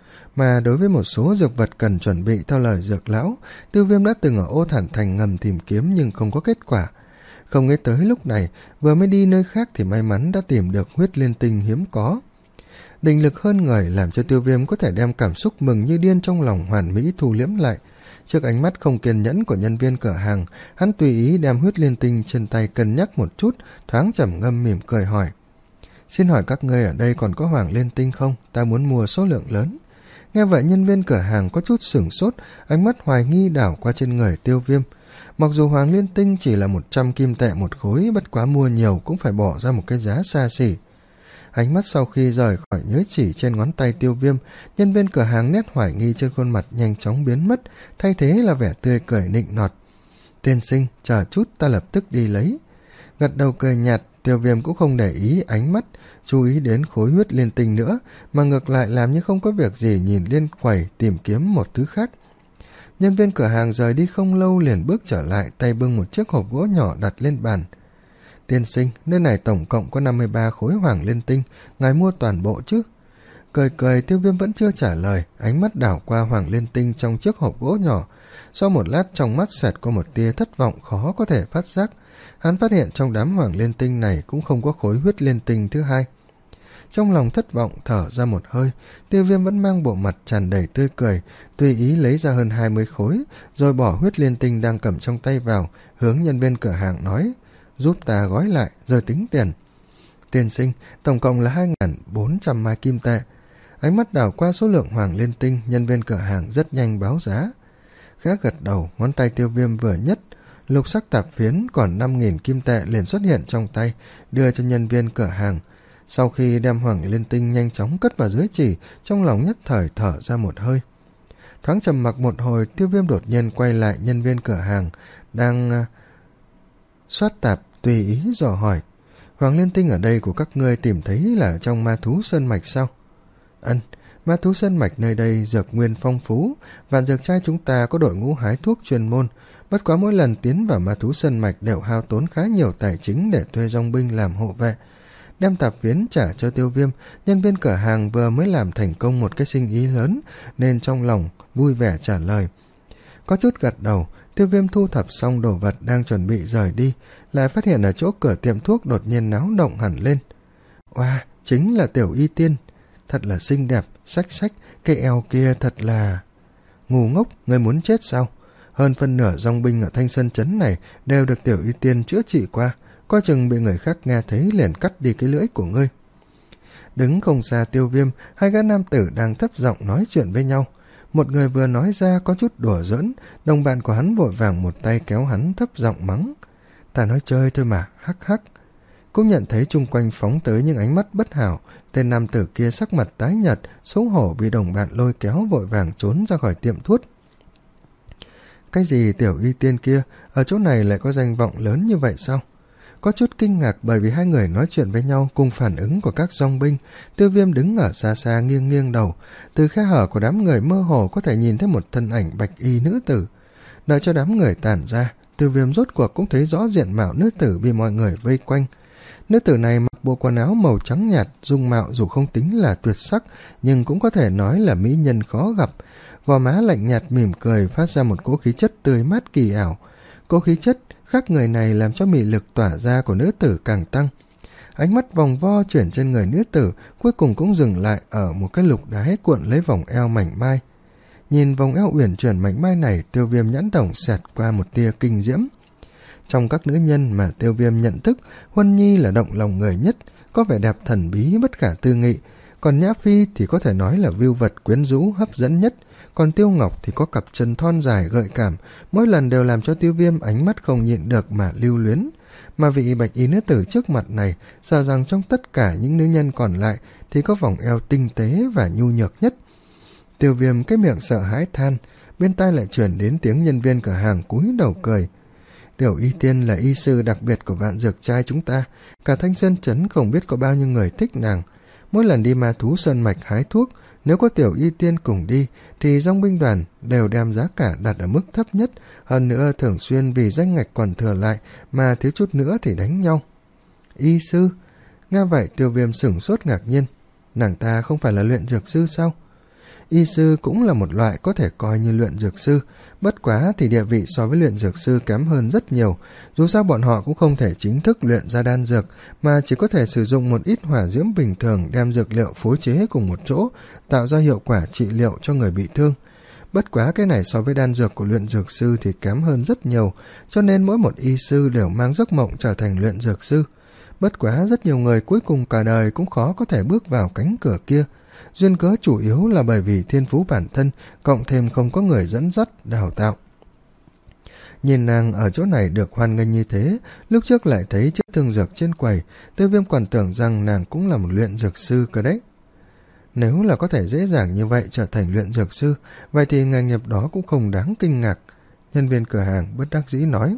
Mà đối với một số dược vật cần chuẩn bị theo lời dược lão, Tiêu Viêm đã từng ở Ô Thản Thành ngầm tìm kiếm nhưng không có kết quả. Không nghĩ tới lúc này, vừa mới đi nơi khác thì may mắn đã tìm được huyết liên tinh hiếm có. Định lực hơn người làm cho Tiêu Viêm có thể đem cảm xúc mừng như điên trong lòng hoàn mỹ thu liễm lại. Trước ánh mắt không kiên nhẫn của nhân viên cửa hàng, hắn tùy ý đem huyết liên tinh trên tay cân nhắc một chút, thoáng trầm ngâm mỉm cười hỏi: "Xin hỏi các ngươi ở đây còn có hoàng liên tinh không? Ta muốn mua số lượng lớn." Nghe vậy nhân viên cửa hàng có chút sửng sốt, ánh mắt hoài nghi đảo qua trên người Tiêu Viêm. Mặc dù hoàng liên tinh chỉ là một trăm kim tệ một khối, bất quá mua nhiều cũng phải bỏ ra một cái giá xa xỉ. Ánh mắt sau khi rời khỏi nhớ chỉ trên ngón tay Tiêu Viêm, nhân viên cửa hàng nét hoài nghi trên khuôn mặt nhanh chóng biến mất, thay thế là vẻ tươi cười nịnh nọt. "Tiên sinh, chờ chút ta lập tức đi lấy." Gật đầu cười nhạt, Tiêu Viêm cũng không để ý ánh mắt, chú ý đến khối huyết liên tinh nữa, mà ngược lại làm như không có việc gì nhìn liên quầy tìm kiếm một thứ khác. Nhân viên cửa hàng rời đi không lâu liền bước trở lại, tay bưng một chiếc hộp gỗ nhỏ đặt lên bàn. "Tiên sinh, nơi này tổng cộng có năm mươi ba khối hoàng liên tinh, ngài mua toàn bộ chứ?" Cười cười, Tiêu Viêm vẫn chưa trả lời, ánh mắt đảo qua hoàng liên tinh trong chiếc hộp gỗ nhỏ. Sau một lát trong mắt xẹt qua một tia thất vọng khó có thể phát giác. Hắn phát hiện trong đám hoàng liên tinh này cũng không có khối huyết liên tinh thứ hai. Trong lòng thất vọng thở ra một hơi, Tiêu Viêm vẫn mang bộ mặt tràn đầy tươi cười, tùy ý lấy ra hơn hai mươi khối, rồi bỏ huyết liên tinh đang cầm trong tay vào, hướng nhân viên cửa hàng nói: "Giúp ta gói lại rồi tính tiền." "Tiên sinh, tổng cộng là hai nghìn bốn trăm mai kim tệ." Ánh mắt đảo qua số lượng hoàng liên tinh, nhân viên cửa hàng rất nhanh báo giá. Khẽ gật đầu, ngón tay Tiêu Viêm vừa nhất, lục sắc tạp phiến còn năm nghìn kim tệ liền xuất hiện trong tay, đưa cho nhân viên cửa hàng. Sau khi đem hoàng liên tinh nhanh chóng cất vào dưới chỉ, trong lòng nhất thời thở ra một hơi. Thoáng trầm mặc một hồi, Tiêu Viêm đột nhiên quay lại nhân viên cửa hàng đang uh, soát tạp, tùy ý dò hỏi: "Hoàng liên tinh ở đây của các ngươi tìm thấy là ở trong ma thú sơn mạch sao?" "Ân, ma thú sơn mạch nơi đây dược nguyên phong phú, vạn dược trai chúng ta có đội ngũ hái thuốc chuyên môn, bất quá mỗi lần tiến vào ma thú sơn mạch đều hao tốn khá nhiều tài chính để thuê dòng binh làm hộ vệ." Đem tạp phiến trả cho Tiêu Viêm, nhân viên cửa hàng vừa mới làm thành công một cái sinh ý lớn, nên trong lòng vui vẻ trả lời. Có chút gật đầu, Tiêu Viêm thu thập xong đồ vật đang chuẩn bị rời đi, lại phát hiện ở chỗ cửa tiệm thuốc đột nhiên náo động hẳn lên. Oa, wow, chính là Tiểu Y Tiên, thật là xinh đẹp, xách xách, cái eo kia thật là... Ngu ngốc, người muốn chết sao? Hơn phân nửa dòng binh ở Thanh Sơn Trấn này đều được Tiểu Y Tiên chữa trị qua, coi chừng bị người khác nghe thấy liền cắt đi cái lưỡi của ngươi. Đứng không xa Tiêu Viêm, hai gã nam tử đang thấp giọng nói chuyện với nhau. Một người vừa nói ra có chút đùa giỡn, đồng bạn của hắn vội vàng một tay kéo hắn thấp giọng mắng: "Ta nói chơi thôi mà, hắc hắc." Cũng nhận thấy chung quanh phóng tới những ánh mắt bất hảo, tên nam tử kia sắc mặt tái nhợt, xấu hổ vì đồng bạn lôi kéo vội vàng trốn ra khỏi tiệm thuốc. Cái gì Tiểu Y Tiên kia, ở chỗ này lại có danh vọng lớn như vậy sao? Có chút kinh ngạc bởi vì hai người nói chuyện với nhau cùng phản ứng của các dòng binh. Tiêu Viêm đứng ở xa xa nghiêng nghiêng đầu, từ khe hở của đám người mơ hồ có thể nhìn thấy một thân ảnh bạch y nữ tử. Đợi cho đám người tản ra, Tiêu Viêm rốt cuộc cũng thấy rõ diện mạo nữ tử bị mọi người vây quanh. Nữ tử này mặc bộ quần áo màu trắng nhạt, dung mạo dù không tính là tuyệt sắc nhưng cũng có thể nói là mỹ nhân khó gặp. Gò má lạnh nhạt mỉm cười, phát ra một cỗ khí chất tươi mát kỳ ảo. Cỗ khí chất khác người này làm cho mị lực tỏa ra của nữ tử càng tăng. ánh mắt vòng vo chuyển trên người nữ tử, cuối cùng cũng dừng lại ở một cái lục đái cuộn lấy vòng eo mảnh mai. Nhìn vòng eo uyển chuyển mảnh mai này, Tiêu Viêm nhãn đồng xẹt qua một tia kinh diễm. Trong các nữ nhân mà Tiêu Viêm nhận thức, Huân Nhi là động lòng người nhất, có vẻ đẹp thần bí bất khả tư nghị, còn Nhã Phi thì có thể nói là vưu vật quyến rũ hấp dẫn nhất, còn Tiêu Ngọc thì có cặp chân thon dài gợi cảm, mỗi lần đều làm cho Tiêu Viêm ánh mắt không nhịn được mà lưu luyến. Mà vị bạch y nữ tử trước mặt này, sợ rằng trong tất cả những nữ nhân còn lại thì có vòng eo tinh tế và nhu nhược nhất. Tiêu Viêm cái miệng sợ hãi than, bên tai lại chuyển đến tiếng nhân viên cửa hàng cúi đầu cười. Tiểu Y Tiên là y sư đặc biệt của Vạn Dược Trai chúng ta, cả Thanh Sơn Trấn không biết có bao nhiêu người thích nàng. Mỗi lần đi Ma Thú Sơn Mạch hái thuốc, nếu có Tiểu Y Tiên cùng đi thì dòng binh đoàn đều đem giá cả đặt ở mức thấp nhất, hơn nữa thường xuyên vì danh ngạch còn thừa lại mà thiếu chút nữa thì đánh nhau. Y sư? Nghe vậy Tiêu Viêm sửng sốt ngạc nhiên, nàng ta không phải là luyện dược sư sao? Y sư cũng là một loại có thể coi như luyện dược sư, bất quá thì địa vị so với luyện dược sư kém hơn rất nhiều, dù sao bọn họ cũng không thể chính thức luyện ra đan dược, mà chỉ có thể sử dụng một ít hỏa diễm bình thường đem dược liệu phối chế cùng một chỗ, tạo ra hiệu quả trị liệu cho người bị thương. Bất quá cái này so với đan dược của luyện dược sư thì kém hơn rất nhiều, cho nên mỗi một y sư đều mang giấc mộng trở thành luyện dược sư. Bất quá rất nhiều người cuối cùng cả đời cũng khó có thể bước vào cánh cửa kia. Duyên cớ chủ yếu là bởi vì thiên phú bản thân, cộng thêm không có người dẫn dắt, đào tạo. Nhìn nàng ở chỗ này được hoan nghênh như thế, lúc trước lại thấy chiếc thương dược trên quầy, Tiêu Viêm còn tưởng rằng nàng cũng là một luyện dược sư cơ đấy. Nếu là có thể dễ dàng như vậy trở thành luyện dược sư, vậy thì nghề nghiệp đó cũng không đáng kinh ngạc. Nhân viên cửa hàng bất đắc dĩ nói.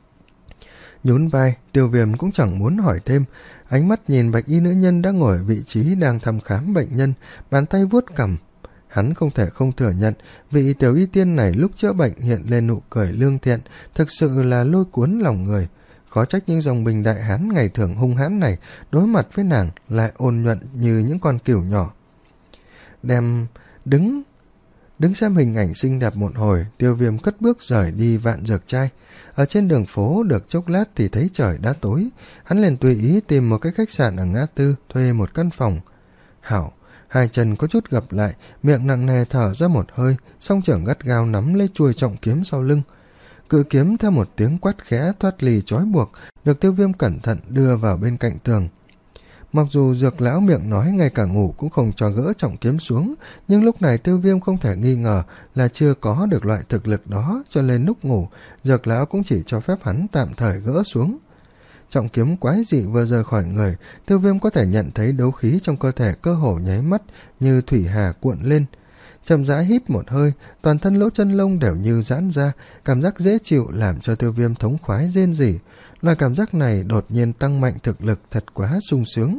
Nhún vai, Tiêu Viêm cũng chẳng muốn hỏi thêm, ánh mắt nhìn bạch y nữ nhân đã ngồi ở vị trí đang thăm khám bệnh nhân, bàn tay vuốt cằm. Hắn không thể không thừa nhận, vị Tiểu Y Tiên này lúc chữa bệnh hiện lên nụ cười lương thiện, thực sự là lôi cuốn lòng người. Khó trách những dòng bình đại hán ngày thường hung hãn này đối mặt với nàng lại ôn nhuận như những con cừu nhỏ. Đem đứng đứng xem hình ảnh xinh đẹp một hồi, Tiêu Viêm cất bước rời đi Vạn Dược Trai. Ở trên đường phố được chốc lát thì thấy trời đã tối, hắn liền tùy ý tìm một cái khách sạn ở ngã tư thuê một căn phòng. Hảo, hai chân có chút gập lại, miệng nặng nề thở ra một hơi, song trưởng gắt gao nắm lấy chuôi trọng kiếm sau lưng. Cự kiếm theo một tiếng quát khẽ thoát lì trói buộc, được Tiêu Viêm cẩn thận đưa vào bên cạnh tường. Mặc dù Dược lão miệng nói ngay cả ngủ cũng không cho gỡ trọng kiếm xuống, nhưng lúc này Tiêu Viêm không thể nghi ngờ là chưa có được loại thực lực đó, cho nên lúc ngủ, Dược lão cũng chỉ cho phép hắn tạm thời gỡ xuống. Trọng kiếm quái dị vừa rời khỏi người, Tiêu Viêm có thể nhận thấy đấu khí trong cơ thể cơ hồ nháy mắt như thủy hà cuộn lên. Chậm rãi hít một hơi, toàn thân lỗ chân lông đều như giãn ra, cảm giác dễ chịu làm cho Tiêu Viêm thống khoái rên rỉ. Loại cảm giác này đột nhiên tăng mạnh thực lực, thật quá sung sướng.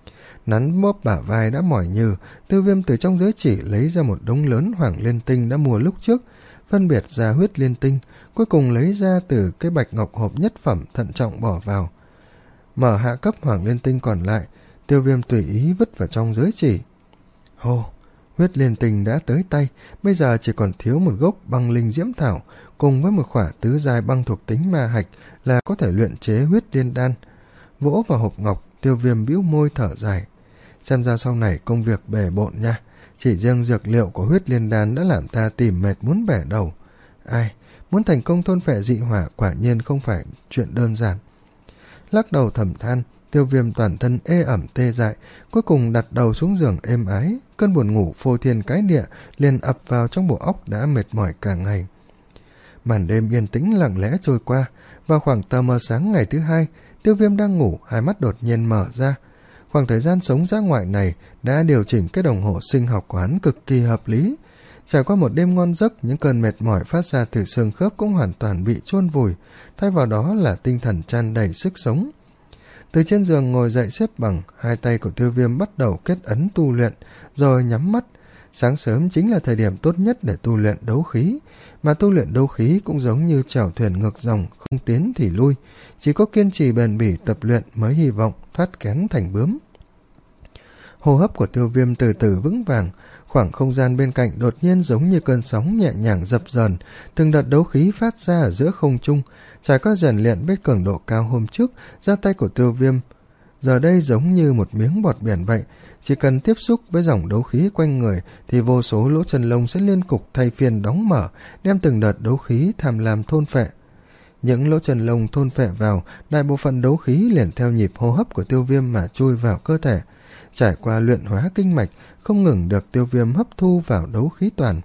Nắn bóp bả vai đã mỏi nhừ, Tiêu Viêm từ trong giới chỉ lấy ra một đống lớn hoàng liên tinh đã mua lúc trước, phân biệt ra huyết liên tinh, cuối cùng lấy ra từ cái bạch ngọc hộp nhất phẩm thận trọng bỏ vào. Mở hạ cấp hoàng liên tinh còn lại, Tiêu Viêm tùy ý vứt vào trong giới chỉ. Hô, huyết liên tinh đã tới tay, bây giờ chỉ còn thiếu một gốc băng linh diễm thảo, cùng với một khỏa tứ giai băng thuộc tính ma hạch là có thể luyện chế huyết liên đan. Vỗ vào hộp ngọc, Tiêu Viêm bĩu môi thở dài. Xem ra sau này công việc bề bộn nha, chỉ riêng dược liệu của huyết liên đan đã làm ta tìm mệt muốn bẻ đầu. Ai, muốn thành công thôn phệ dị hỏa quả nhiên không phải chuyện đơn giản. Lắc đầu thầm than, Tiêu Viêm toàn thân ê ẩm tê dại, cuối cùng đặt đầu xuống giường êm ái, cơn buồn ngủ phô thiên cái địa liền ập vào trong bộ óc đã mệt mỏi cả ngày. Màn đêm yên tĩnh lặng lẽ trôi qua, vào khoảng tờ mờ sáng ngày thứ hai, Tiêu Viêm đang ngủ, hai mắt đột nhiên mở ra. Khoảng thời gian sống dã ngoại này đã điều chỉnh cái đồng hồ sinh học của hắn cực kỳ hợp lý. Trải qua một đêm ngon giấc, những cơn mệt mỏi phát ra từ xương khớp cũng hoàn toàn bị chôn vùi, thay vào đó là tinh thần tràn đầy sức sống. Từ trên giường ngồi dậy xếp bằng, hai tay của Tiêu Viêm bắt đầu kết ấn tu luyện, rồi nhắm mắt. Sáng sớm chính là thời điểm tốt nhất để tu luyện đấu khí, mà tu luyện đấu khí cũng giống như chèo thuyền ngược dòng, không tiến thì lui, chỉ có kiên trì bền bỉ tập luyện mới hy vọng thoát kén thành bướm. Hô hấp của Tiêu Viêm từ từ vững vàng, khoảng không gian bên cạnh đột nhiên giống như cơn sóng nhẹ nhàng dập dờn, từng đợt đấu khí phát ra ở giữa không trung. Trải qua rèn luyện với cường độ cao hôm trước, ra tay của Tiêu Viêm giờ đây giống như một miếng bọt biển vậy. Chỉ cần tiếp xúc với dòng đấu khí quanh người thì vô số lỗ chân lông sẽ liên cục thay phiên đóng mở, đem từng đợt đấu khí tham lam thôn phệ. Những lỗ chân lông thôn phệ vào, đại bộ phận đấu khí liền theo nhịp hô hấp của Tiêu Viêm mà chui vào cơ thể. Trải qua luyện hóa kinh mạch, không ngừng được Tiêu Viêm hấp thu vào đấu khí toàn.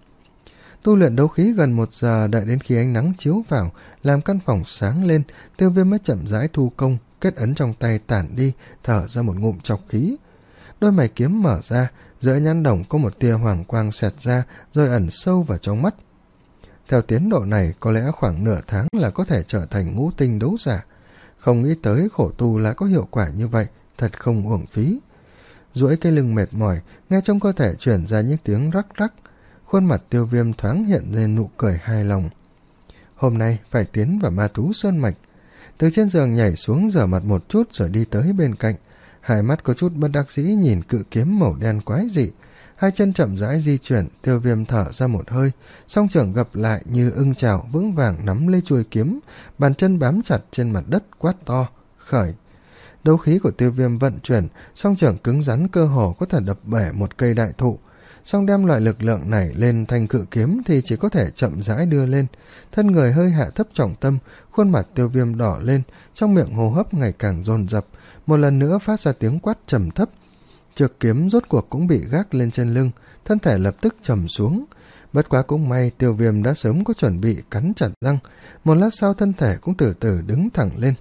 Tu luyện đấu khí gần một giờ, đợi đến khi ánh nắng chiếu vào, làm căn phòng sáng lên, Tiêu Viêm mới chậm rãi thu công, kết ấn trong tay tản đi, thở ra một ngụm trọc khí. Đôi mày kiếm mở ra, giữa nhãn đồng có một tia hoàng quang xẹt ra, rồi ẩn sâu vào trong mắt. Theo tiến độ này, có lẽ khoảng nửa tháng là có thể trở thành ngũ tinh đấu giả. Không nghĩ tới khổ tu lại có hiệu quả như vậy, thật không uổng phí. Duỗi cái lưng mệt mỏi, nghe trong cơ thể chuyển ra những tiếng rắc rắc. Khuôn mặt Tiêu Viêm thoáng hiện lên nụ cười hài lòng. Hôm nay phải tiến vào ma thú sơn mạch. Từ trên giường nhảy xuống, rửa mặt một chút rồi đi tới bên cạnh. Hai mắt có chút bất đắc dĩ nhìn cự kiếm màu đen quái dị. Hai chân chậm rãi di chuyển, Tiêu Viêm thở ra một hơi, song trưởng gập lại như ưng chảo vững vàng nắm lấy chuôi kiếm, bàn chân bám chặt trên mặt đất quát to, khởi. Đấu khí của Tiêu Viêm vận chuyển, song trưởng cứng rắn cơ hồ có thể đập bể một cây đại thụ. Song đem loại lực lượng này lên thanh cự kiếm thì chỉ có thể chậm rãi đưa lên. Thân người hơi hạ thấp trọng tâm, khuôn mặt Tiêu Viêm đỏ lên, trong miệng hô hấp ngày càng dồn dập, một lần nữa phát ra tiếng quát trầm thấp. Trược kiếm rốt cuộc cũng bị gác lên trên lưng, thân thể lập tức trầm xuống. Bất quá cũng may Tiêu Viêm đã sớm có chuẩn bị cắn chặt răng, một lát sau thân thể cũng từ từ đứng thẳng lên.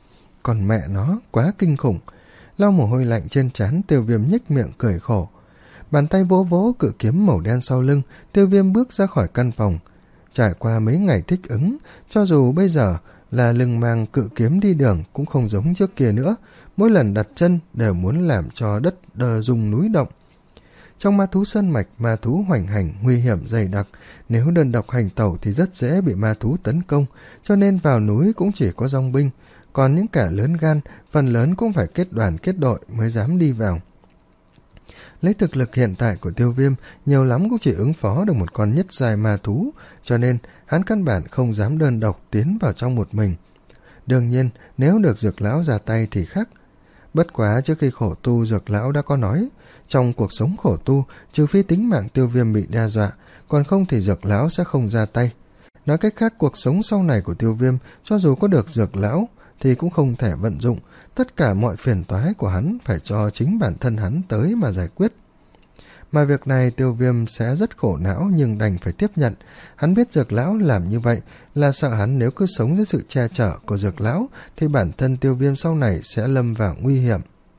Còn mẹ nó, quá kinh khủng. Lau mồ hôi lạnh trên trán, Tiêu Viêm nhếch miệng cười khổ. Bàn tay vỗ vỗ cự kiếm màu đen sau lưng, Tiêu Viêm bước ra khỏi căn phòng. Trải qua mấy ngày thích ứng, cho dù bây giờ là lưng mang cự kiếm đi đường cũng không giống trước kia nữa, mỗi lần đặt chân đều muốn làm cho đất đờ rung núi động. Trong ma thú sơn mạch, ma thú hoành hành, nguy hiểm dày đặc, nếu đơn độc hành tẩu thì rất dễ bị ma thú tấn công, cho nên vào núi cũng chỉ có dòng binh, còn những kẻ lớn gan, phần lớn cũng phải kết đoàn kết đội mới dám đi vào. Lấy thực lực hiện tại của Tiêu Viêm, nhiều lắm cũng chỉ ứng phó được một con nhất giai ma thú, cho nên hắn căn bản không dám đơn độc tiến vào trong một mình. Đương nhiên, nếu được Dược Lão ra tay thì khác. Bất quá trước khi khổ tu, Dược Lão đã có nói, trong cuộc sống khổ tu, trừ phi tính mạng Tiêu Viêm bị đe dọa, còn không thì Dược Lão sẽ không ra tay. Nói cách khác, cuộc sống sau này của Tiêu Viêm, cho dù có được Dược Lão, thì cũng không thể vận dụng, tất cả mọi phiền toái của hắn phải cho chính bản thân hắn tới mà giải quyết. Mà việc này Tiêu Viêm sẽ rất khổ não nhưng đành phải tiếp nhận. Hắn biết Dược Lão làm như vậy là sợ hắn nếu cứ sống dưới sự che chở của Dược Lão thì bản thân Tiêu Viêm sau này sẽ lâm vào nguy hiểm.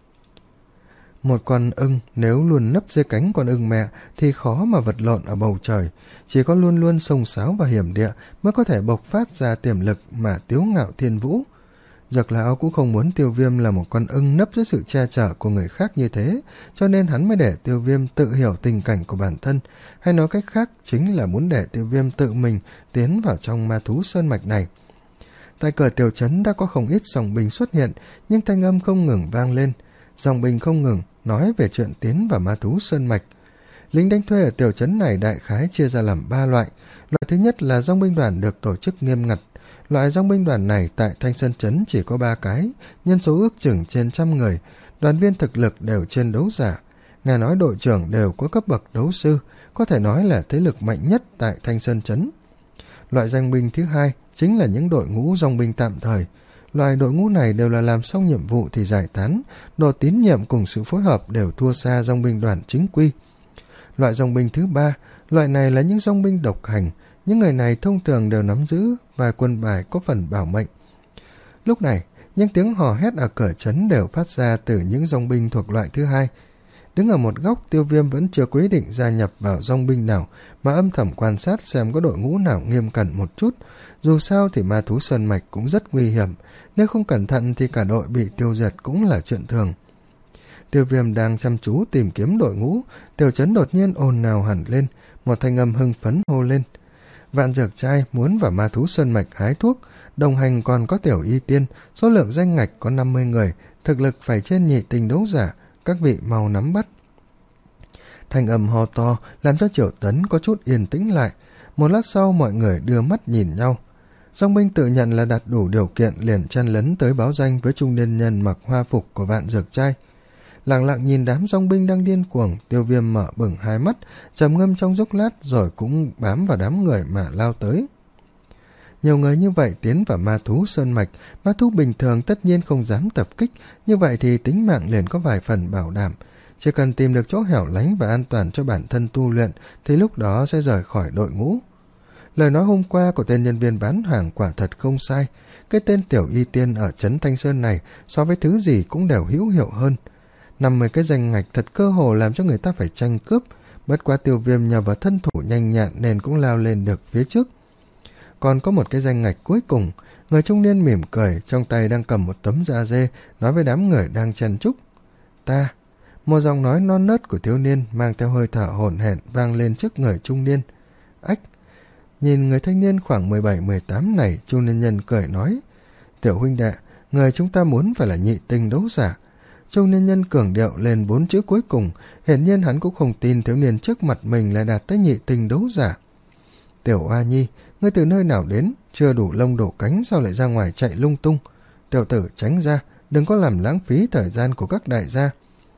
Một con ưng nếu luôn nấp dưới cánh con ưng mẹ thì khó mà vật lộn ở bầu trời. Chỉ có luôn luôn xông xáo và hiểm địa mới có thể bộc phát ra tiềm lực mà tiếu ngạo thiên vũ. Dược Lão cũng không muốn Tiêu Viêm là một con ưng nấp dưới sự che chở của người khác như thế, cho nên hắn mới để Tiêu Viêm tự hiểu tình cảnh của bản thân, hay nói cách khác chính là muốn để Tiêu Viêm tự mình tiến vào trong ma thú sơn mạch này. Tại cửa tiểu trấn đã có không ít dòng binh xuất hiện, nhưng thanh âm không ngừng vang lên. Dòng binh không ngừng nói về chuyện tiến vào ma thú sơn mạch. Lính đánh thuê ở tiểu trấn này đại khái chia ra làm ba loại. Loại thứ nhất là dòng binh đoàn được tổ chức nghiêm ngặt. Loại dòng binh đoàn này tại Thanh Sơn Trấn chỉ có ba cái, nhân số ước chừng trên trăm người, đoàn viên thực lực đều trên đấu giả. Nghe nói đội trưởng đều có cấp bậc đấu sư, có thể nói là thế lực mạnh nhất tại Thanh Sơn Trấn. Loại dòng binh thứ hai chính là những đội ngũ dòng binh tạm thời. Loại đội ngũ này đều là làm xong nhiệm vụ thì giải tán, độ tín nhiệm cùng sự phối hợp đều thua xa dòng binh đoàn chính quy. Loại dòng binh thứ ba, loại này là những dòng binh độc hành. Những người này thông thường đều nắm giữ vài quân bài có phần bảo mệnh. Lúc này, những tiếng hò hét ở cửa trấn đều phát ra từ những dòng binh thuộc loại thứ hai. Đứng ở một góc, Tiêu Viêm vẫn chưa quyết định gia nhập vào dòng binh nào, mà âm thầm quan sát xem có đội ngũ nào nghiêm cẩn một chút. Dù sao thì ma thú sơn mạch cũng rất nguy hiểm, nếu không cẩn thận thì cả đội bị tiêu diệt cũng là chuyện thường. Tiêu Viêm đang chăm chú tìm kiếm đội ngũ, tiểu trấn đột nhiên ồn ào hẳn lên, một thanh âm hưng phấn hô lên. Vạn Dược Trai muốn vào ma thú sơn mạch hái thuốc, đồng hành còn có Tiểu Y Tiên, số lượng danh ngạch có năm mươi người, thực lực phải trên nhị tinh đấu giả, các vị mau nắm bắt. Thanh âm ho to làm cho Triệu Tấn có chút yên tĩnh lại, một lát sau mọi người đưa mắt nhìn nhau. Dòng binh tự nhận là đặt đủ điều kiện, liền chen lấn tới báo danh với trung niên nhân mặc hoa phục của Vạn Dược Trai. Lặng lặng nhìn đám dòng binh đang điên cuồng, Tiêu Viêm mở bừng hai mắt, trầm ngâm trong chốc lát rồi cũng bám vào đám người mà lao tới. Nhiều người như vậy tiến vào ma thú sơn mạch, ma thú bình thường tất nhiên không dám tập kích, như vậy thì tính mạng liền có vài phần bảo đảm. Chỉ cần tìm được chỗ hẻo lánh và an toàn cho bản thân tu luyện thì lúc đó sẽ rời khỏi đội ngũ. Lời nói hôm qua của tên nhân viên bán hàng quả thật không sai. Cái tên Tiểu Y Tiên ở trấn Thanh Sơn này so với thứ gì cũng đều hữu hiệu hơn. Năm mươi cái danh ngạch thật cơ hồ làm cho người ta phải tranh cướp. Bất quá Tiêu Viêm nhờ vào thân thủ nhanh nhạn nên cũng lao lên được phía trước. Còn có một cái danh ngạch cuối cùng. Người trung niên mỉm cười, trong tay đang cầm một tấm da dê, nói với đám người đang chen chúc. Ta. Một giọng nói non nớt của thiếu niên mang theo hơi thở hổn hển vang lên trước người trung niên. Ách. Nhìn người thanh niên khoảng mười bảy mười tám này, trung niên nhân cười nói. Tiểu huynh đệ, người chúng ta muốn phải là nhị tinh đấu giả. Trung niên nhân cường điệu lên bốn chữ cuối cùng, hiển nhiên hắn cũng không tin thiếu niên trước mặt mình lại đạt tới nhị tinh đấu giả. Tiểu Oa Nhi, ngươi từ nơi nào đến, chưa đủ lông đổ cánh sao lại ra ngoài chạy lung tung. Tiểu tử tránh ra, đừng có làm lãng phí thời gian của các đại gia.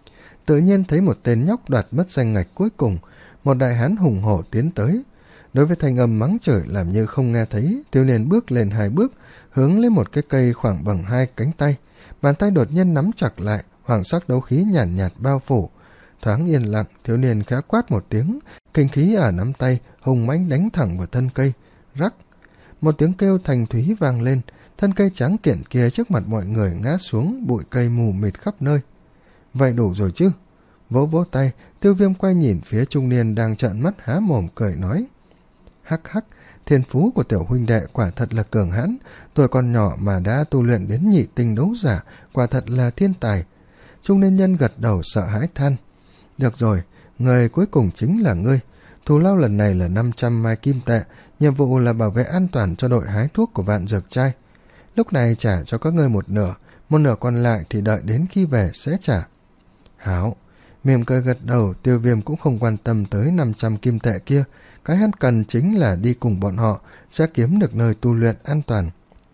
Tự nhiên thấy một tên nhóc đoạt mất danh ngạch cuối cùng, một đại hán hùng hổ tiến tới. Đối với thanh âm mắng chửi làm như không nghe thấy, thiếu niên bước lên hai bước, hướng lên một cái cây khoảng bằng hai cánh tay. Bàn tay đột nhiên nắm chặt lại, hoàng sắc đấu khí nhàn nhạt, nhạt bao phủ. Thoáng yên lặng, thiếu niên khẽ quát một tiếng, kinh khí ở nắm tay hùng mãnh đánh thẳng vào thân cây. Rắc, một tiếng kêu thành thúy vang lên, thân cây trắng kiện kia trước mặt mọi người ngã xuống, bụi cây mù mịt khắp nơi. Vậy đủ rồi chứ? Vỗ vỗ tay, Tiêu Viêm quay nhìn phía trung niên đang trợn mắt há mồm cười nói. Hắc hắc, thiên phú của tiểu huynh đệ quả thật là cường hãn, tuổi còn nhỏ mà đã tu luyện đến nhị tinh đấu giả, quả thật là thiên tài. Trung niên nhân gật đầu sợ hãi than. Được rồi, người cuối cùng chính là ngươi. Thù lao lần này là năm trăm mai kim tệ, nhiệm vụ là bảo vệ an toàn cho đội hái thuốc của Vạn Dược Trai. Lúc này trả cho các ngươi một nửa, một nửa còn lại thì đợi đến khi về sẽ trả. Hảo, mỉm cười gật đầu, Tiêu Viêm cũng không quan tâm tới năm trăm kim tệ kia, cái hắn cần chính là đi cùng bọn họ, sẽ kiếm được nơi tu luyện an toàn.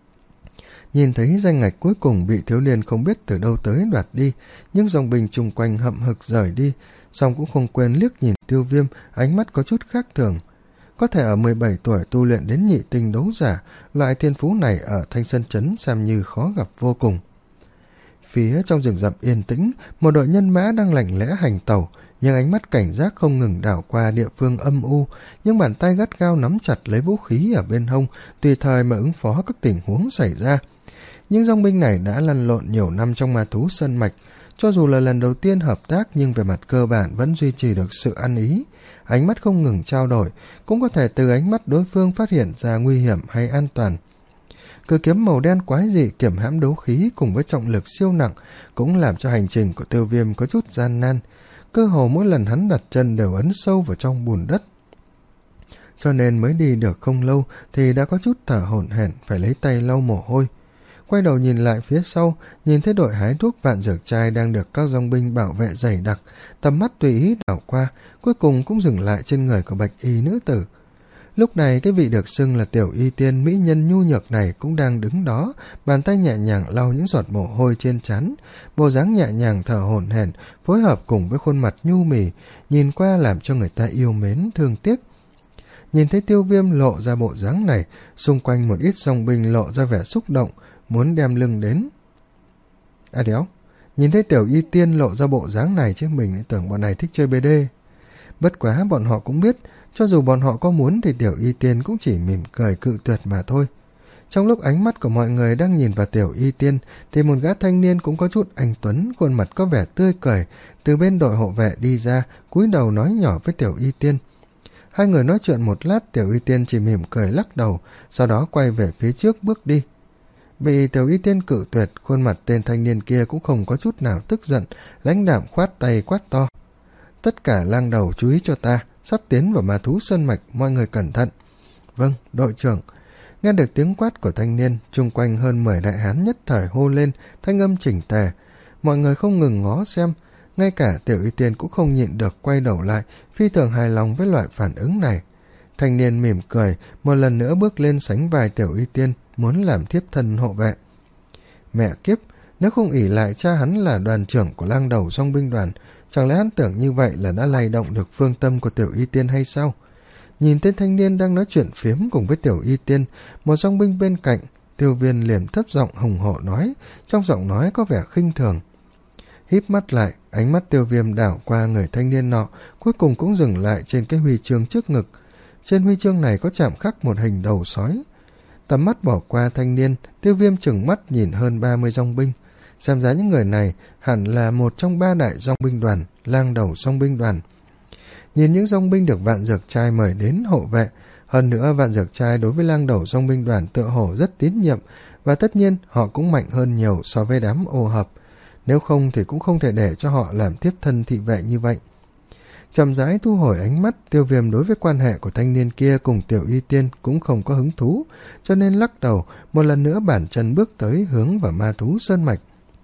Nhìn thấy danh ngạch cuối cùng bị thiếu niên không biết từ đâu tới đoạt đi, nhưng dòng binh chung quanh hậm hực rời đi, song cũng không quên liếc nhìn Tiêu Viêm, ánh mắt có chút khác thường. Có thể ở mười bảy tuổi tu luyện đến nhị tinh đấu giả, loại thiên phú này ở Thanh Sơn Trấn xem như khó gặp vô cùng. Phía trong rừng rậm yên tĩnh, một đội nhân mã đang lặng lẽ hành tẩu, nhưng ánh mắt cảnh giác không ngừng đảo qua địa phương âm u, nhưng bàn tay gắt gao nắm chặt lấy vũ khí ở bên hông, tùy thời mà ứng phó các tình huống xảy ra. Những dòng binh này đã lăn lộn nhiều năm trong ma thú sơn mạch, cho dù là lần đầu tiên hợp tác nhưng về mặt cơ bản vẫn duy trì được sự ăn ý. Ánh mắt không ngừng trao đổi, cũng có thể từ ánh mắt đối phương phát hiện ra nguy hiểm hay an toàn. Cự kiếm màu đen quái dị kiểm hãm đấu khí cùng với trọng lực siêu nặng cũng làm cho hành trình của Tiêu Viêm có chút gian nan. Cơ hồ mỗi lần hắn đặt chân đều ấn sâu vào trong bùn đất. Cho nên mới đi được không lâu thì đã có chút thở hổn hển, phải lấy tay lau mồ hôi. Quay đầu nhìn lại phía sau, nhìn thấy đội hái thuốc Vạn Dược Trai đang được các dòng binh bảo vệ dày đặc, tầm mắt tùy ý đảo qua, cuối cùng cũng dừng lại trên người của bạch y nữ tử. Lúc này cái vị được xưng là Tiểu Y Tiên mỹ nhân nhu nhược này cũng đang đứng đó, bàn tay nhẹ nhàng lau những giọt mồ hôi trên trán, bộ dáng nhẹ nhàng thở hổn hển, phối hợp cùng với khuôn mặt nhu mì, nhìn qua làm cho người ta yêu mến thương tiếc. Nhìn thấy Tiêu Viêm lộ ra bộ dáng này, xung quanh một ít dòng binh lộ ra vẻ xúc động, muốn đem lưng đến. À đéo, nhìn thấy Tiểu Y Tiên lộ ra bộ dáng này chứ mình tưởng bọn này thích chơi bê đê. Bất quá bọn họ cũng biết, cho dù bọn họ có muốn thì Tiểu Y Tiên cũng chỉ mỉm cười cự tuyệt mà thôi. Trong lúc ánh mắt của mọi người đang nhìn vào Tiểu Y Tiên thì một gã thanh niên cũng có chút anh tuấn, khuôn mặt có vẻ tươi cười, từ bên đội hộ vệ đi ra, cúi đầu nói nhỏ với Tiểu Y Tiên. Hai người nói chuyện một lát, Tiểu Y Tiên chỉ mỉm cười lắc đầu, sau đó quay về phía trước bước đi. Bị Tiểu Y Tiên cự tuyệt, khuôn mặt tên thanh niên kia cũng không có chút nào tức giận, lãnh đạm khoát tay quát to. Tất cả lang đầu chú ý cho ta, sắp tiến vào ma thú sơn mạch, mọi người cẩn thận. Vâng, đội trưởng. Nghe được tiếng quát của thanh niên, chung quanh hơn mười đại hán nhất thời hô lên, thanh âm chỉnh tề. Mọi người không ngừng ngó xem, ngay cả Tiểu Y Tiên cũng không nhịn được quay đầu lại, phi thường hài lòng với loại phản ứng này. Thanh niên mỉm cười, một lần nữa bước lên sánh vai Tiểu Y Tiên, muốn làm thiếp thân hộ vệ. Mẹ kiếp, nếu không ỷ lại cha hắn là đoàn trưởng của lang đầu dòng binh đoàn, chẳng lẽ hắn tưởng như vậy là đã lay động được phương tâm của Tiểu Y Tiên hay sao? Nhìn tên thanh niên đang nói chuyện phiếm cùng với Tiểu Y Tiên, một dòng binh bên cạnh, Tiêu Viên liền thấp giọng hùng hổ nói, trong giọng nói có vẻ khinh thường. Híp mắt lại, ánh mắt Tiêu Viêm đảo qua người thanh niên nọ, cuối cùng cũng dừng lại trên cái huy chương trước ngực. Trên huy chương này có chạm khắc một hình đầu sói. Tầm mắt bỏ qua thanh niên, Tiêu Viêm chừng mắt nhìn hơn ba mươi dòng binh. Xem ra những người này hẳn là một trong ba đại dòng binh đoàn, lang đầu dòng binh đoàn. Nhìn những dòng binh được Vạn Dược Trai mời đến hộ vệ, hơn nữa Vạn Dược Trai đối với lang đầu dòng binh đoàn tựa hồ rất tín nhiệm, và tất nhiên họ cũng mạnh hơn nhiều so với đám ô hợp. Nếu không thì cũng không thể để cho họ làm tiếp thân thị vệ như vậy. Chậm rãi thu hồi ánh mắt, Tiêu Viêm đối với quan hệ của thanh niên kia cùng Tiểu Y Tiên cũng không có hứng thú, cho nên lắc đầu, một lần nữa bản chân bước tới hướng vào ma thú sơn mạch.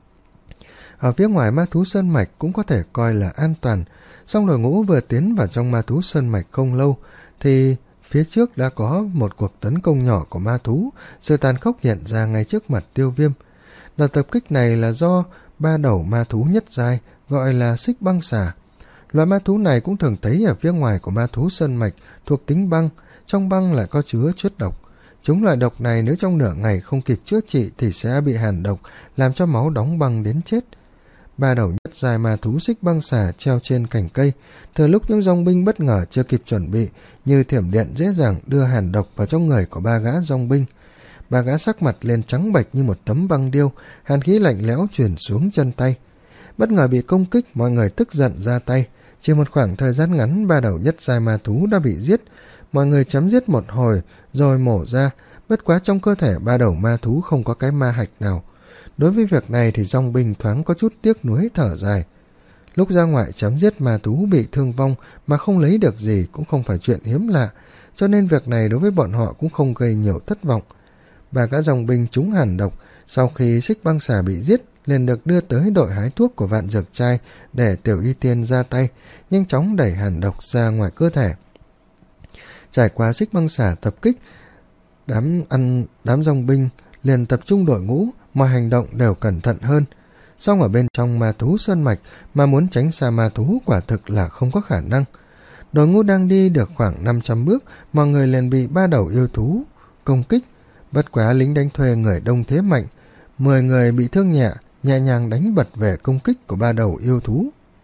Ở phía ngoài ma thú sơn mạch cũng có thể coi là an toàn, song đội ngũ vừa tiến vào trong ma thú sơn mạch không lâu, thì phía trước đã có một cuộc tấn công nhỏ của ma thú, sự tàn khốc hiện ra ngay trước mặt Tiêu Viêm. Đợt tập kích này là do ba đầu ma thú nhất giai, gọi là xích băng xà. Loại ma thú này cũng thường thấy ở phía ngoài của ma thú sơn mạch, thuộc tính băng, trong băng lại có chứa chất độc. Chúng loại độc này nếu trong nửa ngày không kịp chữa trị thì sẽ bị hàn độc, làm cho máu đóng băng đến chết. Ba đầu nhất giai ma thú xích băng xà treo trên cành cây, thừa lúc những dòng binh bất ngờ chưa kịp chuẩn bị, như thiểm điện dễ dàng đưa hàn độc vào trong người của ba gã dòng binh. Ba gã sắc mặt lên trắng bệch như một tấm băng điêu, hàn khí lạnh lẽo truyền xuống chân tay. Bất ngờ bị công kích, mọi người tức giận ra tay. Chỉ một khoảng thời gian ngắn, ba đầu nhất giai ma thú đã bị giết. Mọi người chấm giết một hồi rồi mổ ra, bất quá trong cơ thể ba đầu ma thú không có cái ma hạch nào. Đối với việc này thì dòng binh thoáng có chút tiếc nuối thở dài. Lúc ra ngoại chấm giết ma thú bị thương vong mà không lấy được gì cũng không phải chuyện hiếm lạ, cho nên việc này đối với bọn họ cũng không gây nhiều thất vọng. Ba gã dòng binh trúng hàn độc, sau khi xích băng xà bị giết liền được đưa tới đội hái thuốc của Vạn Dược Trai để Tiểu Y Tiên ra tay, nhanh chóng đẩy hàn độc ra ngoài cơ thể. Trải qua xích băng xà tập kích, đám ăn đám dòng binh liền tập trung đội ngũ, mọi hành động đều cẩn thận hơn. Song ở bên trong ma thú sơn mạch mà muốn tránh xa ma thú quả thực là không có khả năng. Đội ngũ đang đi được khoảng năm trăm bước, mọi người liền bị ba đầu yêu thú công kích. Bất quá lính đánh thuê người đông thế mạnh, mười người bị thương nhẹ, nhẹ nhàng đánh bật về công kích của ba đầu yêu thú.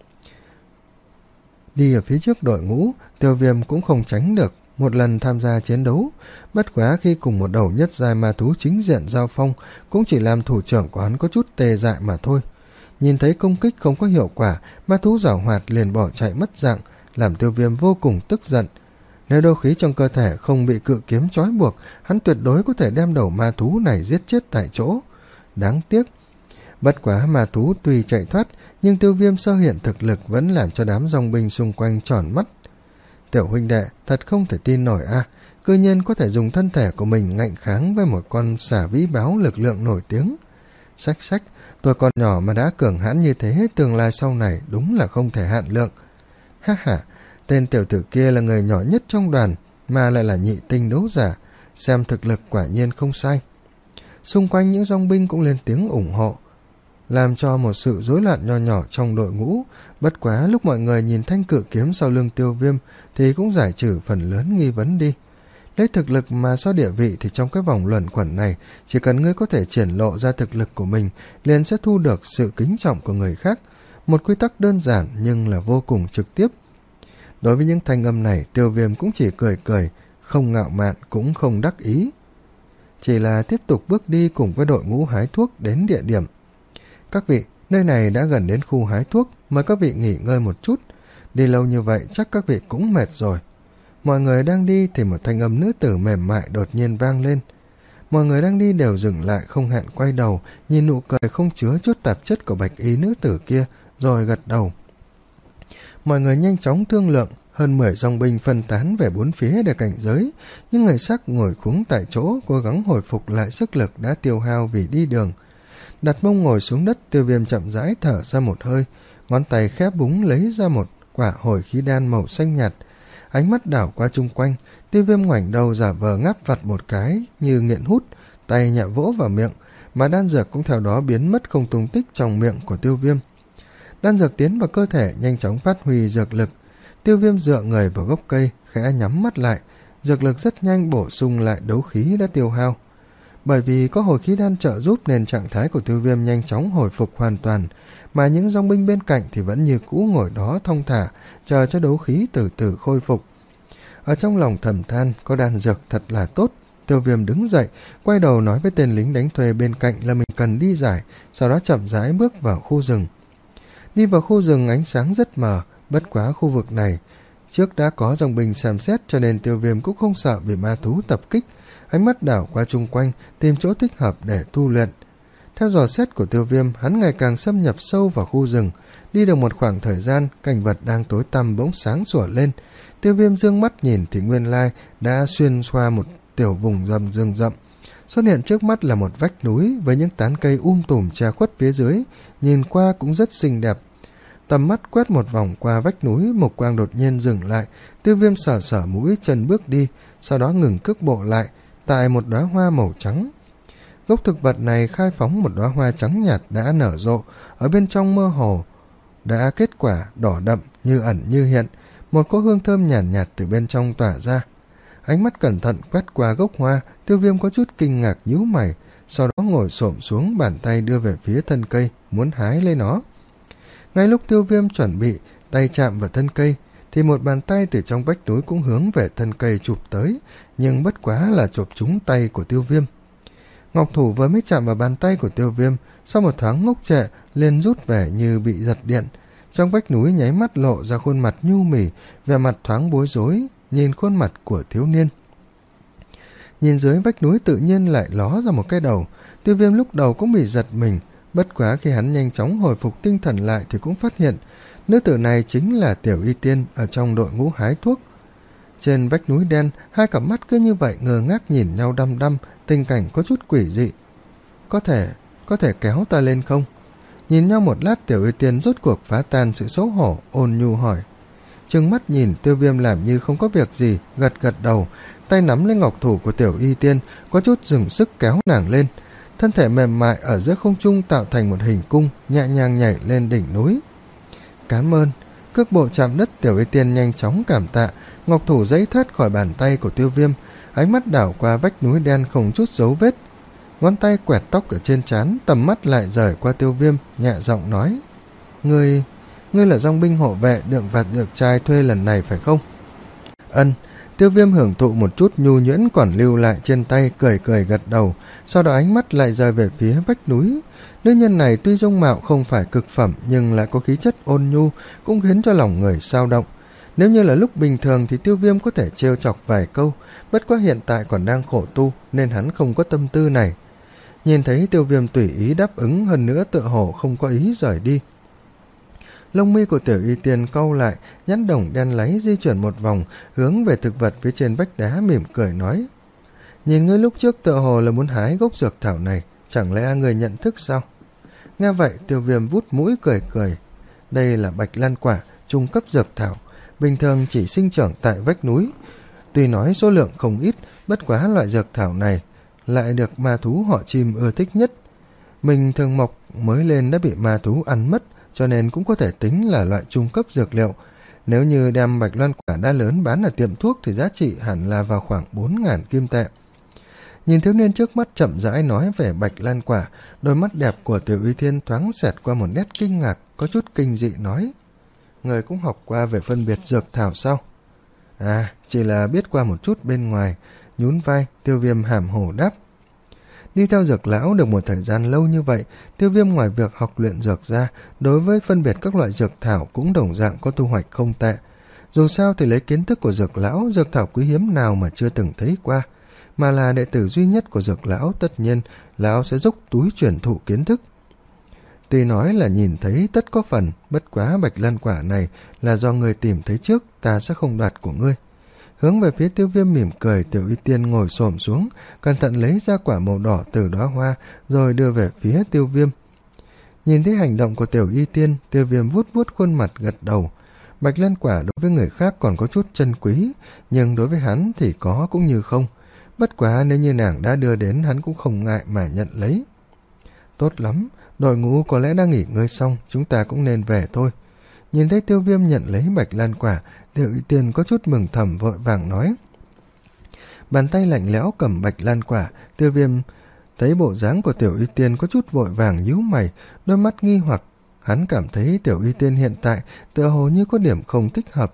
Đi ở phía trước đội ngũ, Tiêu Viêm cũng không tránh được một lần tham gia chiến đấu, bất quá khi cùng một đầu nhất giai ma thú chính diện giao phong, cũng chỉ làm thủ trưởng của hắn có chút tê dại mà thôi. Nhìn thấy công kích không có hiệu quả, ma thú giảo hoạt liền bỏ chạy mất dạng, làm Tiêu Viêm vô cùng tức giận. Nếu đấu khí trong cơ thể không bị cự kiếm trói buộc, hắn tuyệt đối có thể đem đầu ma thú này giết chết tại chỗ. Đáng tiếc. Bất quá ma thú tuy chạy thoát, nhưng Tiêu Viêm sơ hiện thực lực vẫn làm cho đám dòng binh xung quanh tròn mắt. Tiểu huynh đệ, thật không thể tin nổi a, à, cư nhiên có thể dùng thân thể của mình ngạnh kháng với một con xà vĩ báo lực lượng nổi tiếng. Sách sách, tôi còn nhỏ mà đã cường hãn như thế, tương lai sau này đúng là không thể hạn lượng. Ha ha, tên tiểu tử kia là người nhỏ nhất trong đoàn, mà lại là nhị tinh đấu giả, xem thực lực quả nhiên không sai. Xung quanh những dòng binh cũng lên tiếng ủng hộ, làm cho một sự rối loạn nho nhỏ trong đội ngũ. Bất quá lúc mọi người nhìn thanh cự kiếm sau lưng Tiêu Viêm thì cũng giải trừ phần lớn nghi vấn đi. Lấy thực lực mà so địa vị thì trong cái vòng luẩn quẩn này, chỉ cần ngươi có thể triển lộ ra thực lực của mình, liền sẽ thu được sự kính trọng của người khác. Một quy tắc đơn giản nhưng là vô cùng trực tiếp. Đối với những thanh âm này, Tiêu Viêm cũng chỉ cười cười, không ngạo mạn cũng không đắc ý. Chỉ là tiếp tục bước đi cùng với đội ngũ hái thuốc đến địa điểm. Các vị, nơi này đã gần đến khu hái thuốc, mời các vị nghỉ ngơi một chút. Đi lâu như vậy chắc các vị cũng mệt rồi. Mọi người đang đi thì một thanh âm nữ tử mềm mại đột nhiên vang lên. Mọi người đang đi đều dừng lại không hẹn quay đầu, nhìn nụ cười không chứa chút tạp chất của bạch y nữ tử kia, rồi gật đầu. Mọi người nhanh chóng thương lượng, hơn mười dòng binh phân tán về bốn phía để cảnh giới, nhưng người sắc ngồi khúng tại chỗ, cố gắng hồi phục lại sức lực đã tiêu hao vì đi đường. Đặt mông ngồi xuống đất, Tiêu Viêm chậm rãi thở ra một hơi, ngón tay khép búng lấy ra một quả hồi khí đan màu xanh nhạt. Ánh mắt đảo qua chung quanh, Tiêu Viêm ngoảnh đầu giả vờ ngáp vặt một cái như nghiện hút, tay nhẹ vỗ vào miệng, mà đan dược cũng theo đó biến mất không tung tích trong miệng của Tiêu Viêm. Đan dược tiến vào cơ thể nhanh chóng phát huy dược lực. Tiêu Viêm dựa người vào gốc cây, khẽ nhắm mắt lại, dược lực rất nhanh bổ sung lại đấu khí đã tiêu hao. Bởi vì có hồi khí đan trợ giúp nên trạng thái của Tiêu Viêm nhanh chóng hồi phục hoàn toàn, mà những dòng binh bên cạnh thì vẫn như cũ ngồi đó thong thả, chờ cho đấu khí từ từ khôi phục. Ở trong lòng thầm than, có đan dược thật là tốt. Tiêu Viêm đứng dậy, quay đầu nói với tên lính đánh thuê bên cạnh là mình cần đi giải, sau đó chậm rãi bước vào khu rừng. Đi vào khu rừng ánh sáng rất mờ, bất quá khu vực này trước đã có dòng binh xem xét cho nên Tiêu Viêm cũng không sợ bị ma thú tập kích. Ánh mắt đảo qua chung quanh, tìm chỗ thích hợp để tu luyện. Theo dò xét của Tiêu Viêm, hắn ngày càng xâm nhập sâu vào khu rừng. Đi được một khoảng thời gian, cảnh vật đang tối tăm bỗng sáng sủa lên. Tiêu Viêm dương mắt nhìn thì nguyên lai đã xuyên qua một tiểu vùng rầm rừng rậm. Xuất hiện trước mắt là một vách núi với những tán cây um tùm che khuất phía dưới, nhìn qua cũng rất xinh đẹp. Tầm mắt quét một vòng qua vách núi, Mộc Quang đột nhiên dừng lại. Tiêu Viêm sờ sờ mũi chân bước đi, sau đó ngừng cước bộ lại tại một đóa hoa màu trắng. Gốc thực vật này khai phóng một đóa hoa trắng nhạt đã nở rộ, ở bên trong mơ hồ đã kết quả đỏ đậm như ẩn như hiện, một cỗ hương thơm nhàn nhạt, nhạt từ bên trong tỏa ra. Ánh mắt cẩn thận quét qua gốc hoa, Tiêu Viêm có chút kinh ngạc nhíu mày, sau đó ngồi xổm xuống, bàn tay đưa về phía thân cây muốn hái lấy nó. Ngay lúc Tiêu Viêm chuẩn bị tay chạm vào thân cây thì một bàn tay từ trong vách núi cũng hướng về thân cây chụp tới, nhưng bất quá là chộp trúng tay của Tiêu Viêm. Ngọc thủ vừa mới chạm vào bàn tay của Tiêu Viêm, sau một thoáng ngốc trệ liền rút về như bị giật điện. Trong vách núi nháy mắt lộ ra khuôn mặt nhu mì, vẻ mặt thoáng bối rối nhìn khuôn mặt của thiếu niên. Nhìn dưới vách núi tự nhiên lại ló ra một cái đầu. Tiêu Viêm lúc đầu cũng bị giật mình, bất quá khi hắn nhanh chóng hồi phục tinh thần lại thì cũng phát hiện nữ tử này chính là Tiểu Y Tiên ở trong đội ngũ hái thuốc. Trên vách núi đen, hai cặp mắt cứ như vậy ngơ ngác nhìn nhau đăm đăm, tình cảnh có chút quỷ dị. Có thể, có thể kéo ta lên không? Nhìn nhau một lát, Tiểu Y Tiên rốt cuộc phá tan sự xấu hổ, ôn nhu hỏi. Trừng mắt nhìn, Tiêu Viêm làm như không có việc gì, gật gật đầu, tay nắm lấy ngọc thủ của Tiểu Y Tiên, có chút dùng sức kéo nàng lên. Thân thể mềm mại ở giữa không trung tạo thành một hình cung, nhẹ nhàng nhảy lên đỉnh núi. Cảm ơn. Cước bộ chạm đất, Tiểu Y Tiên nhanh chóng cảm tạ, ngọc thủ giãy thoát khỏi bàn tay của Tiêu Viêm, ánh mắt đảo qua vách núi đen không chút dấu vết. Ngón tay quẹt tóc ở trên trán, tầm mắt lại rời qua Tiêu Viêm, nhẹ giọng nói: Ngươi, ngươi là dòng binh hộ vệ được vạt dược trai thuê lần này phải không? Ân. Tiêu Viêm hưởng thụ một chút nhu nhuyễn còn lưu lại trên tay, cười cười gật đầu, sau đó ánh mắt lại rời về phía vách núi. Nữ nhân này tuy dung mạo không phải cực phẩm nhưng lại có khí chất ôn nhu, cũng khiến cho lòng người xao động. Nếu như là lúc bình thường thì Tiêu Viêm có thể trêu chọc vài câu, bất quá hiện tại còn đang khổ tu nên hắn không có tâm tư này. Nhìn thấy Tiêu Viêm tùy ý đáp ứng, hơn nữa tựa hồ không có ý rời đi. Lông mi của Tiểu Y Tiên cau lại, nhãn đồng đen láy di chuyển một vòng, hướng về thực vật phía trên vách đá, mỉm cười nói: Nhìn ngươi lúc trước tựa hồ là muốn hái gốc dược thảo này, chẳng lẽ ngươi nhận thức sao? Nghe vậy, Tiêu Viêm vút mũi cười cười. Đây là bạch lan quả, trung cấp dược thảo, bình thường chỉ sinh trưởng tại vách núi. Tuy nói số lượng không ít, bất quá loại dược thảo này lại được ma thú họ chim ưa thích nhất. Mình thường mọc mới lên đã bị ma thú ăn mất, cho nên cũng có thể tính là loại trung cấp dược liệu. Nếu như đem bạch loan quả đa lớn bán ở tiệm thuốc thì giá trị hẳn là vào khoảng bốn ngàn kim tệ. Nhìn thiếu niên trước mắt chậm rãi nói về bạch lan quả, đôi mắt đẹp của Tiểu Y Tiên thoáng xẹt qua một nét kinh ngạc, có chút kinh dị nói: Người cũng học qua về phân biệt dược thảo sao? À, chỉ là biết qua một chút bên ngoài. Nhún vai, Tiêu Viêm hàm hồ đáp. Đi theo dược lão được một thời gian lâu như vậy, Tiêu Viêm ngoài việc học luyện dược ra, đối với phân biệt các loại dược thảo cũng đồng dạng có thu hoạch không tệ. Dù sao thì lấy kiến thức của dược lão, dược thảo quý hiếm nào mà chưa từng thấy qua, mà là đệ tử duy nhất của dược lão, tất nhiên lão sẽ dốc túi truyền thụ kiến thức. Tuy nói là nhìn thấy tất có phần, bất quá bạch lan quả này là do người tìm thấy trước, ta sẽ không đoạt của ngươi. Hướng về phía Tiêu Viêm mỉm cười, Tiểu Y Tiên ngồi xổm xuống, cẩn thận lấy ra quả màu đỏ từ đóa hoa, rồi đưa về phía Tiêu Viêm. Nhìn thấy hành động của Tiểu Y Tiên, Tiêu Viêm vuốt vuốt khuôn mặt gật đầu. Bạch lan quả đối với người khác còn có chút chân quý, nhưng đối với hắn thì có cũng như không. Bất quá nếu như nàng đã đưa đến, hắn cũng không ngại mà nhận lấy. Tốt lắm, đội ngũ có lẽ đã nghỉ ngơi xong, chúng ta cũng nên về thôi. Nhìn thấy Tiêu Viêm nhận lấy bạch lan quả, Tiểu Y Tiên có chút mừng thầm vội vàng nói. Bàn tay lạnh lẽo cầm bạch lan quả, Tiêu Viêm thấy bộ dáng của Tiểu Y Tiên có chút vội vàng nhíu mày, đôi mắt nghi hoặc. Hắn cảm thấy Tiểu Y Tiên hiện tại tựa hồ như có điểm không thích hợp.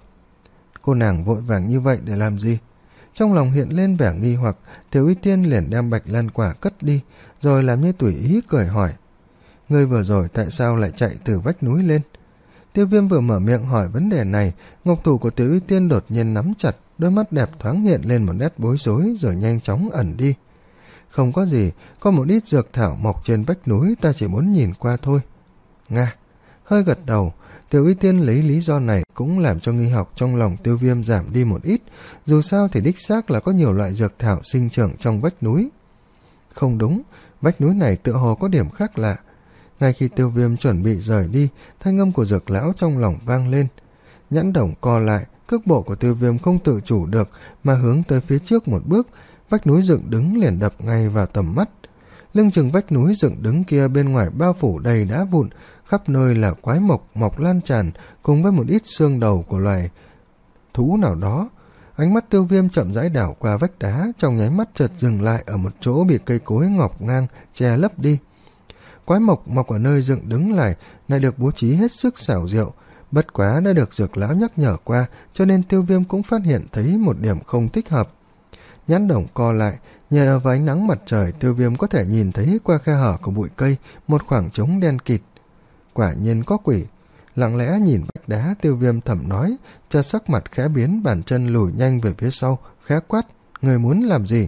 Cô nàng vội vàng như vậy để làm gì? Trong lòng hiện lên vẻ nghi hoặc, Tiểu Y Tiên liền đem bạch lan quả cất đi, rồi làm như tùy ý cười hỏi. Ngươi vừa rồi tại sao lại chạy từ vách núi lên? Tiêu Viêm vừa mở miệng hỏi vấn đề này, ngọc thủ của Tiểu Y Tiên đột nhiên nắm chặt, đôi mắt đẹp thoáng hiện lên một nét bối rối rồi nhanh chóng ẩn đi. Không có gì, có một ít dược thảo mọc trên vách núi, ta chỉ muốn nhìn qua thôi. Nga, hơi gật đầu, Tiểu Y Tiên lấy lý do này cũng làm cho nghi học trong lòng Tiêu Viêm giảm đi một ít, dù sao thì đích xác là có nhiều loại dược thảo sinh trưởng trong vách núi. Không đúng, vách núi này tựa hồ có điểm khác lạ. Ngay khi Tiêu Viêm chuẩn bị rời đi, thanh âm của dược lão trong lòng vang lên. Nhãn đồng co lại, cước bộ của Tiêu Viêm không tự chủ được mà hướng tới phía trước một bước, vách núi dựng đứng liền đập ngay vào tầm mắt. Lưng chừng vách núi dựng đứng kia bên ngoài bao phủ đầy đá vụn, khắp nơi là quái mộc mọc lan tràn cùng với một ít xương đầu của loài thú nào đó. Ánh mắt Tiêu Viêm chậm rãi đảo qua vách đá, trong nháy mắt chợt dừng lại ở một chỗ bị cây cối ngọc ngang che lấp đi. Quái mộc mọc ở nơi dựng đứng lại lại được bố trí hết sức xảo diệu, bất quá đã được dược lão nhắc nhở qua, cho nên Tiêu Viêm cũng phát hiện thấy một điểm không thích hợp. Nhãn đồng co lại, nhờ vào ánh nắng mặt trời, Tiêu Viêm có thể nhìn thấy qua khe hở của bụi cây một khoảng trống đen kịt. Quả nhiên có quỷ. Lặng lẽ nhìn vách đá, Tiêu Viêm thầm nói, cho sắc mặt khẽ biến, bàn chân lùi nhanh về phía sau, khẽ quát, người muốn làm gì?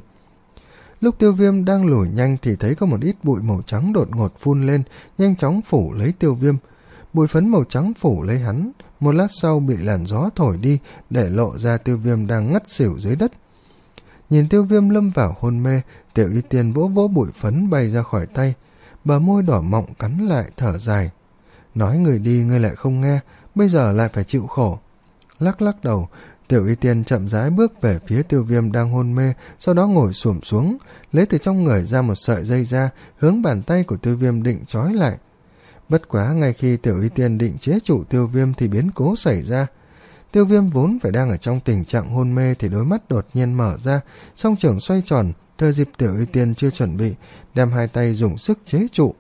Lúc Tiêu Viêm đang lùi nhanh thì thấy có một ít bụi màu trắng đột ngột phun lên, nhanh chóng phủ lấy Tiêu Viêm. Bụi phấn màu trắng phủ lấy hắn, một lát sau bị làn gió thổi đi, để lộ ra Tiêu Viêm đang ngất xỉu dưới đất. Nhìn Tiêu Viêm lâm vào hôn mê, Tiểu Y Tiên vỗ vỗ bụi phấn bay ra khỏi tay, bờ môi đỏ mọng cắn lại thở dài. Nói người đi ngươi lại không nghe, bây giờ lại phải chịu khổ. Lắc lắc đầu, Tiểu Y Tiên chậm rãi bước về phía Tiêu Viêm đang hôn mê, sau đó ngồi xổm xuống, lấy từ trong người ra một sợi dây ra, hướng bàn tay của Tiêu Viêm định trói lại. Bất quá ngay khi Tiểu Y Tiên định chế trụ Tiêu Viêm thì biến cố xảy ra. Tiêu Viêm vốn phải đang ở trong tình trạng hôn mê thì đôi mắt đột nhiên mở ra, song trưởng xoay tròn, thời dịp Tiểu Y Tiên chưa chuẩn bị, đem hai tay dùng sức chế trụ.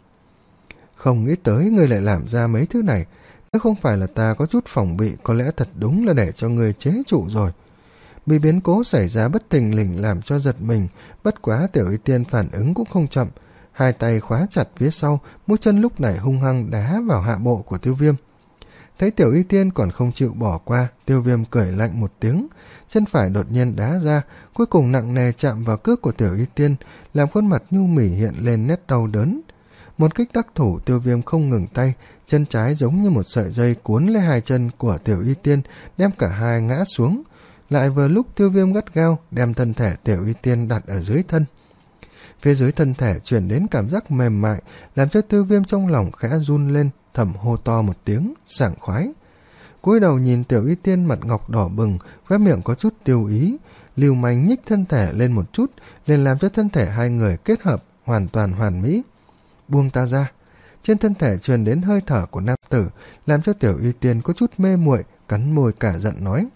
Không nghĩ tới ngươi lại làm ra mấy thứ này, nếu không phải là ta có chút phòng bị, có lẽ thật đúng là để cho ngươi chế trụ rồi. Bị biến cố xảy ra bất thình lình làm cho giật mình, bất quá Tiểu Y Tiên phản ứng cũng không chậm, hai tay khóa chặt phía sau, mũi chân lúc này hung hăng đá vào hạ bộ của Tiêu Viêm. Thấy Tiểu Y Tiên còn không chịu bỏ qua, Tiêu Viêm cười lạnh một tiếng, chân phải đột nhiên đá ra, cuối cùng nặng nề chạm vào cước của Tiểu Y Tiên, làm khuôn mặt nhu mỉ hiện lên nét đau đớn. Một kích đắc thủ, Tiêu Viêm không ngừng tay, chân trái giống như một sợi dây cuốn lấy hai chân của Tiểu Y Tiên, đem cả hai ngã xuống. Lại vừa lúc Tiêu Viêm gắt gao đem thân thể Tiểu Y Tiên đặt ở dưới thân. Phía dưới thân thể chuyển đến cảm giác mềm mại, làm cho Tiêu Viêm trong lòng khẽ run lên, thầm hô to một tiếng, sảng khoái. Cúi đầu nhìn Tiểu Y Tiên mặt ngọc đỏ bừng, khóe miệng có chút tiêu ý, liều manh nhích thân thể lên một chút, liền làm cho thân thể hai người kết hợp hoàn toàn hoàn mỹ. Buông ta ra. Trên thân thể truyền đến hơi thở của nam tử, làm cho Tiểu Y Tiên có chút mê muội, cắn môi cả giận nói.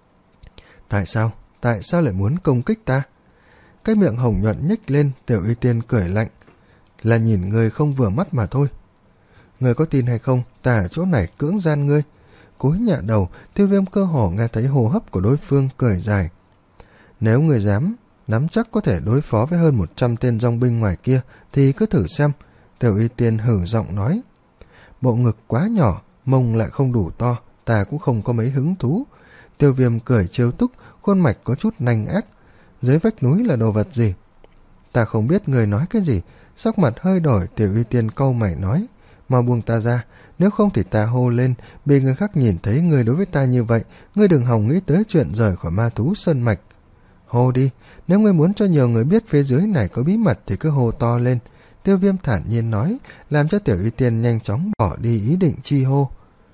Tại sao? Tại sao lại muốn công kích ta? Cái miệng hồng nhuận nhếch lên, Tiểu Y Tiên cười lạnh. Là nhìn người không vừa mắt mà thôi. Người có tin hay không, ta ở chỗ này cưỡng gian ngươi. Cúi nhạ đầu, Tiêu Viêm cơ hồ nghe thấy hô hấp của đối phương, cười dài. Nếu người dám, nắm chắc có thể đối phó với hơn một trăm tên dòng binh ngoài kia, thì cứ thử xem. Tiểu Y Tiên hử giọng nói. Bộ ngực quá nhỏ, mông lại không đủ to, ta cũng không có mấy hứng thú. Tiêu Viêm cười trêu túc, khuôn mạch có chút nanh ác. Dưới vách núi là đồ vật gì? Ta không biết người nói cái gì. Sắc mặt hơi đổi, Tiểu Y Tiên câu mày nói. Mau buông ta ra, nếu không thì ta hô lên, bị người khác nhìn thấy người đối với ta như vậy, ngươi đừng hòng nghĩ tới chuyện rời khỏi ma thú sơn mạch. Hô đi, nếu ngươi muốn cho nhiều người biết phía dưới này có bí mật thì cứ hô to lên. Tiêu Viêm thản nhiên nói, làm cho Tiểu Y Tiên nhanh chóng bỏ đi ý định chi hô.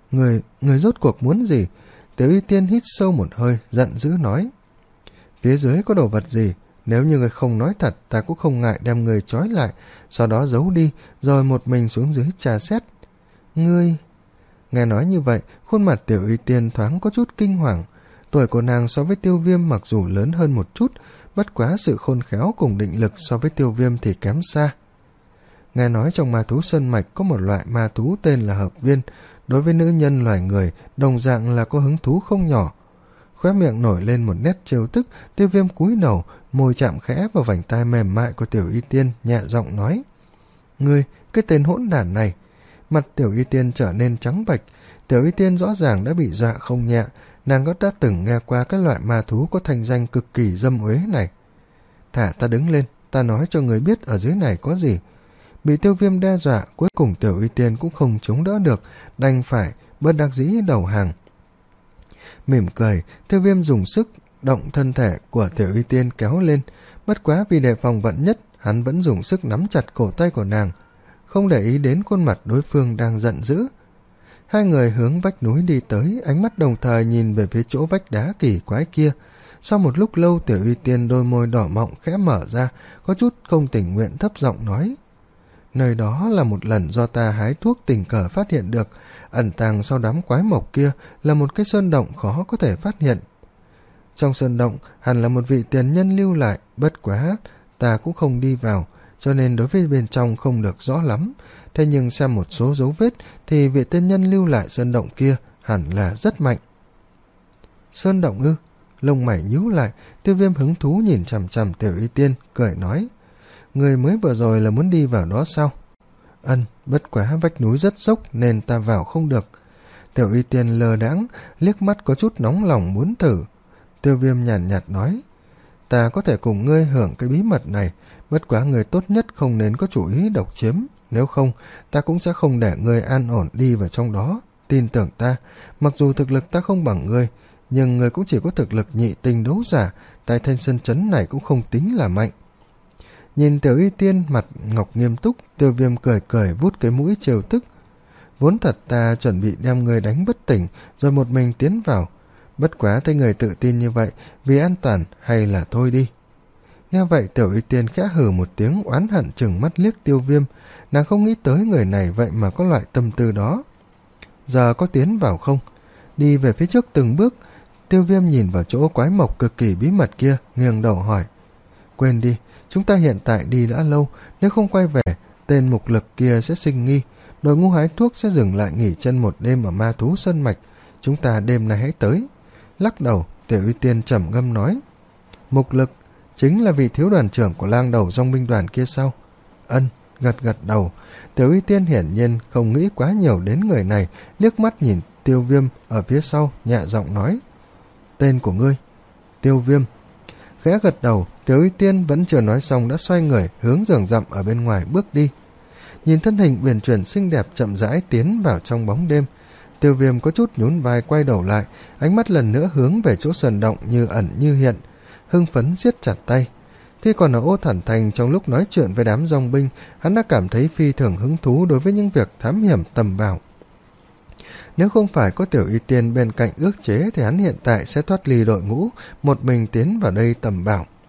Người, người rốt cuộc muốn gì? Tiểu Y Tiên hít sâu một hơi, giận dữ nói. Phía dưới có đồ vật gì? Nếu như người không nói thật, ta cũng không ngại đem người trói lại, sau đó giấu đi, rồi một mình xuống dưới tra xét. Ngươi... Nghe nói như vậy, khuôn mặt Tiểu Y Tiên thoáng có chút kinh hoàng. Tuổi của nàng so với Tiêu Viêm mặc dù lớn hơn một chút, bất quá sự khôn khéo cùng định lực so với Tiêu Viêm thì kém xa. Nghe nói trong ma thú sơn mạch có một loại ma thú tên là hợp viên, đối với nữ nhân loài người đồng dạng là có hứng thú không nhỏ. Khóe miệng nổi lên một nét trêu tức, Tiêu Viêm cúi đầu, môi chạm khẽ vào vành tai mềm mại của Tiểu Y Tiên, nhẹ giọng nói. Ngươi, cái tên hỗn đản này. Mặt Tiểu Y Tiên trở nên trắng bệch. Tiểu Y Tiên rõ ràng đã bị dọa không nhẹ, nàng có đã từng nghe qua các loại ma thú có thanh danh cực kỳ dâm uế này. Thả ta đứng lên, ta nói cho người biết ở dưới này có gì. Bị Tiêu Viêm đe dọa, cuối cùng Tiểu Y Tiên cũng không chống đỡ được, đành phải bất đắc dĩ đầu hàng. Mỉm cười, Tiêu Viêm dùng sức động thân thể của Tiểu Y Tiên kéo lên, bất quá vì đề phòng vạn nhất, hắn vẫn dùng sức nắm chặt cổ tay của nàng, không để ý đến khuôn mặt đối phương đang giận dữ. Hai người hướng vách núi đi tới, ánh mắt đồng thời nhìn về phía chỗ vách đá kỳ quái kia. Sau một lúc lâu, Tiểu Y Tiên đôi môi đỏ mọng khẽ mở ra, có chút không tình nguyện thấp giọng nói. Nơi đó là một lần do ta hái thuốc tình cờ phát hiện được, ẩn tàng sau đám quái mộc kia là một cái sơn động khó có thể phát hiện. Trong sơn động hẳn là một vị tiền nhân lưu lại, bất quá ta cũng không đi vào, cho nên đối với bên trong không được rõ lắm. Thế nhưng xem một số dấu vết thì vị tiên nhân lưu lại sơn động kia hẳn là rất mạnh. Sơn động ư? Lông mày nhíu lại, Tiêu Viêm hứng thú nhìn chằm chằm Tiểu Y Tiên, cười nói. Người mới vừa rồi là muốn đi vào đó sao? Ân, bất quá vách núi rất dốc nên ta vào không được. Tiểu Y Tiên lờ đãng, liếc mắt có chút nóng lòng muốn thử. Tiêu Viêm nhàn nhạt, nhạt nói. Ta có thể cùng ngươi hưởng cái bí mật này, bất quá người tốt nhất không nên có chủ ý độc chiếm. Nếu không, ta cũng sẽ không để ngươi an ổn đi vào trong đó. Tin tưởng ta, mặc dù thực lực ta không bằng ngươi, nhưng ngươi cũng chỉ có thực lực nhị tinh đấu giả, tại Thanh Sơn Trấn này cũng không tính là mạnh. Nhìn Tiểu Y Tiên mặt ngọc nghiêm túc, Tiêu Viêm cười cười vút cái mũi trêu tức. Vốn thật ta chuẩn bị đem người đánh bất tỉnh, rồi một mình tiến vào. Bất quá thấy người tự tin như vậy, vì an toàn hay là thôi đi. Nghe vậy Tiểu Y Tiên khẽ hừ một tiếng oán hận chừng mắt liếc Tiêu Viêm, nàng không nghĩ tới người này vậy mà có loại tâm tư đó. Giờ có tiến vào không? Đi về phía trước từng bước, Tiêu Viêm nhìn vào chỗ quái mộc cực kỳ bí mật kia, nghiêng đầu hỏi. Quên đi, chúng ta hiện tại đi đã lâu, nếu không quay về, tên mục lực kia sẽ sinh nghi, đội ngũ hái thuốc sẽ dừng lại nghỉ chân một đêm ở ma thú sơn mạch, chúng ta đêm nay hãy tới. Lắc đầu, Tiểu Y Tiên trầm ngâm nói. Mục lực, chính là vị thiếu đoàn trưởng của lang đầu dòng binh đoàn kia sao? Ân, gật gật đầu. Tiểu Y Tiên hiển nhiên không nghĩ quá nhiều đến người này, liếc mắt nhìn Tiêu Viêm ở phía sau, nhẹ giọng nói. Tên của ngươi? Tiêu Viêm. Khẽ gật đầu, Tiểu Y Tiên vẫn chưa nói xong đã xoay người hướng rừng rậm ở bên ngoài bước đi. Nhìn thân hình uyển chuyển xinh đẹp chậm rãi tiến vào trong bóng đêm, Tiêu Viêm có chút nhún vai quay đầu lại, ánh mắt lần nữa hướng về chỗ sân động như ẩn như hiện, hưng phấn siết chặt tay. Khi còn ở Ô Thản Thành, trong lúc nói chuyện với đám dòng binh, hắn đã cảm thấy phi thường hứng thú đối với những việc thám hiểm tầm bảo. Nếu không phải có Tiểu Y Tiên bên cạnh ước chế thì hắn hiện tại sẽ thoát ly đội ngũ, một mình tiến vào đây tầm bảo.